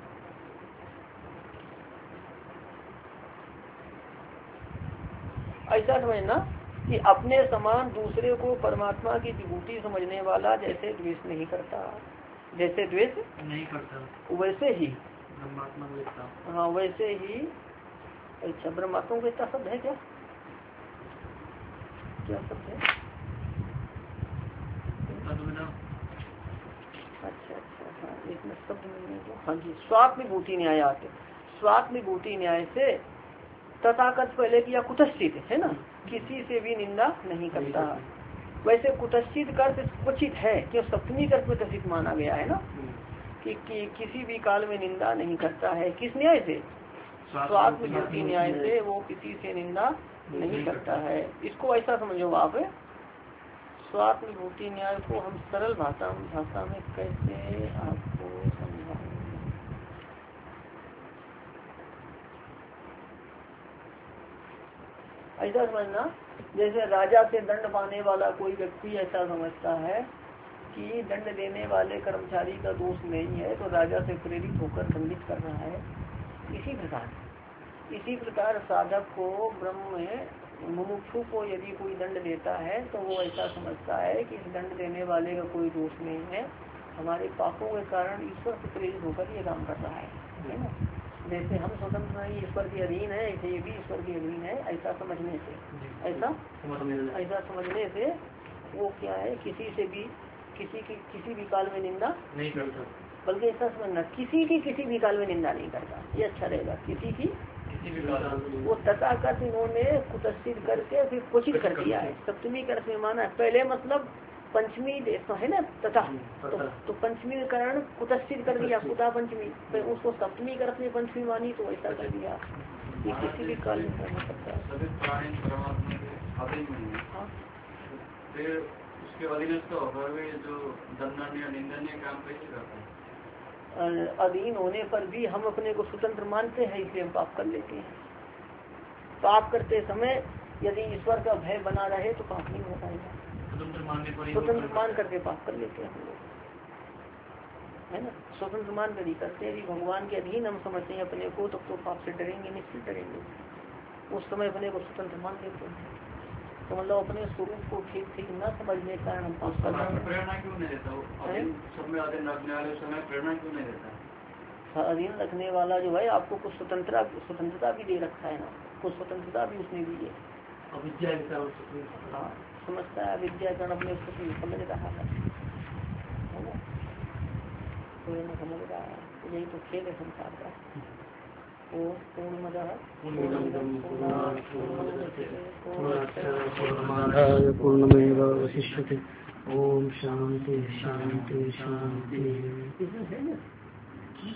ऐसा समझना कि अपने समान दूसरे को परमात्मा की विभूति समझने वाला जैसे द्वेष नहीं करता, जैसे द्वेष नहीं करता वैसे ही ब्रह्मात्मा, हाँ वैसे ही। अच्छा, ब्रह्मात्मा को इतना शब्द है क्या, क्या शब्द है? अच्छा, हाँ, इसमें शब्द नहीं है। हाँ जी, स्वात्मभूति न्याय आते, स्वात्मभूति न्याय से तथाकथ पहले किया कुतश्चित है ना, किसी से भी निंदा नहीं करता। वैसे कुतश्चित कर्त क्वचित है, क्यों सप्तमी कर्त कुतश्चित माना गया है ना, कि किसी भी काल में निंदा नहीं करता है। किस न्याय से? स्वात्मभूति न्याय से वो किसी से निंदा नहीं करता है। इसको ऐसा समझो आप, स्वात्मभूति न्याय को हम सरल भाषा में कैसे आपको समझाएंगे। ऐसा समझना, जैसे राजा से दंड पाने वाला कोई व्यक्ति ऐसा समझता है कि दंड देने वाले कर्मचारी का दोष नहीं है, तो राजा से प्रेरित होकर दंडित कर रहा है। इसी प्रकार साधक को ब्रह्म में मुमुक्षु को यदि कोई दंड देता है तो वो ऐसा समझता है कि इस दंड देने वाले का कोई दोष नहीं है, हमारे पापों के कारण ईश्वर से प्रेरित होकर ये काम कर रहा है ना। जैसे हम स्वतंत्र नहीं ईश्वर के अधीन है, ऐसे ये भी ईश्वर के अधीन है। ऐसा समझने से, ऐसा समझने से वो क्या है, किसी से भी किसी भी काल में निंदा नहीं करता, बल्कि ऐसा समझना किसी की किसी भी काल में निंदा नहीं करता, ये अच्छा रहेगा। किसी की वो तथाकथ इन्होंने कुतश्चित करके फिर क्वचित कर दिया है, सप्तमी कर्त में माना है। पहले मतलब पंचमी तो है ना तथा, तो पंचमी के कारण कुतश्चित कर दिया, कुता पंचमी, फिर उसको सप्तमी कर्त में पंचमी मानी, तो ऐसा कर दिया कि किसी भी काल में करना सकता है। फिर उसके अधीनस्थ होकर जो दंडनीय निंदनीय काम कैसे करता है? अधीन होने पर भी हम अपने को स्वतंत्र मानते हैं, इसलिए हम पाप कर लेते हैं। पाप करते समय यदि ईश्वर का भय बना रहे तो पाप नहीं हो पाएगा। स्वतंत्र मान करके पाप कर लेते हैं हम लोग, है ना। स्वतंत्र मान कर ही करते हैं। भगवान के अधीन हम समझते हैं अपने को, तब तो पाप से डरेंगे, निश्चित डरेंगे। उस समय अपने को स्वतंत्र मान लेते हैं, तो मतलब अपने स्वरूप को ठीक ठीक न समझने का कारण हम पाप कर रहे हैं। प्रेरणा क्यों नहीं देता? सब में अधीन रखने वाले समय प्रेरणा क्यों नहीं देता? अधीन रखने वाला जो है आपको कुछ स्वतंत्रता भी दे रखा है ना, कुछ स्वतंत्रता भी उसने दी है। हाँ, समझता है विद्या कारण अपने समझ रहा है ना, तो समझ रहा है। यही तो खेल है संसार का। पूर्णमेवावशिष्यते। ओम शांति शांति शांति।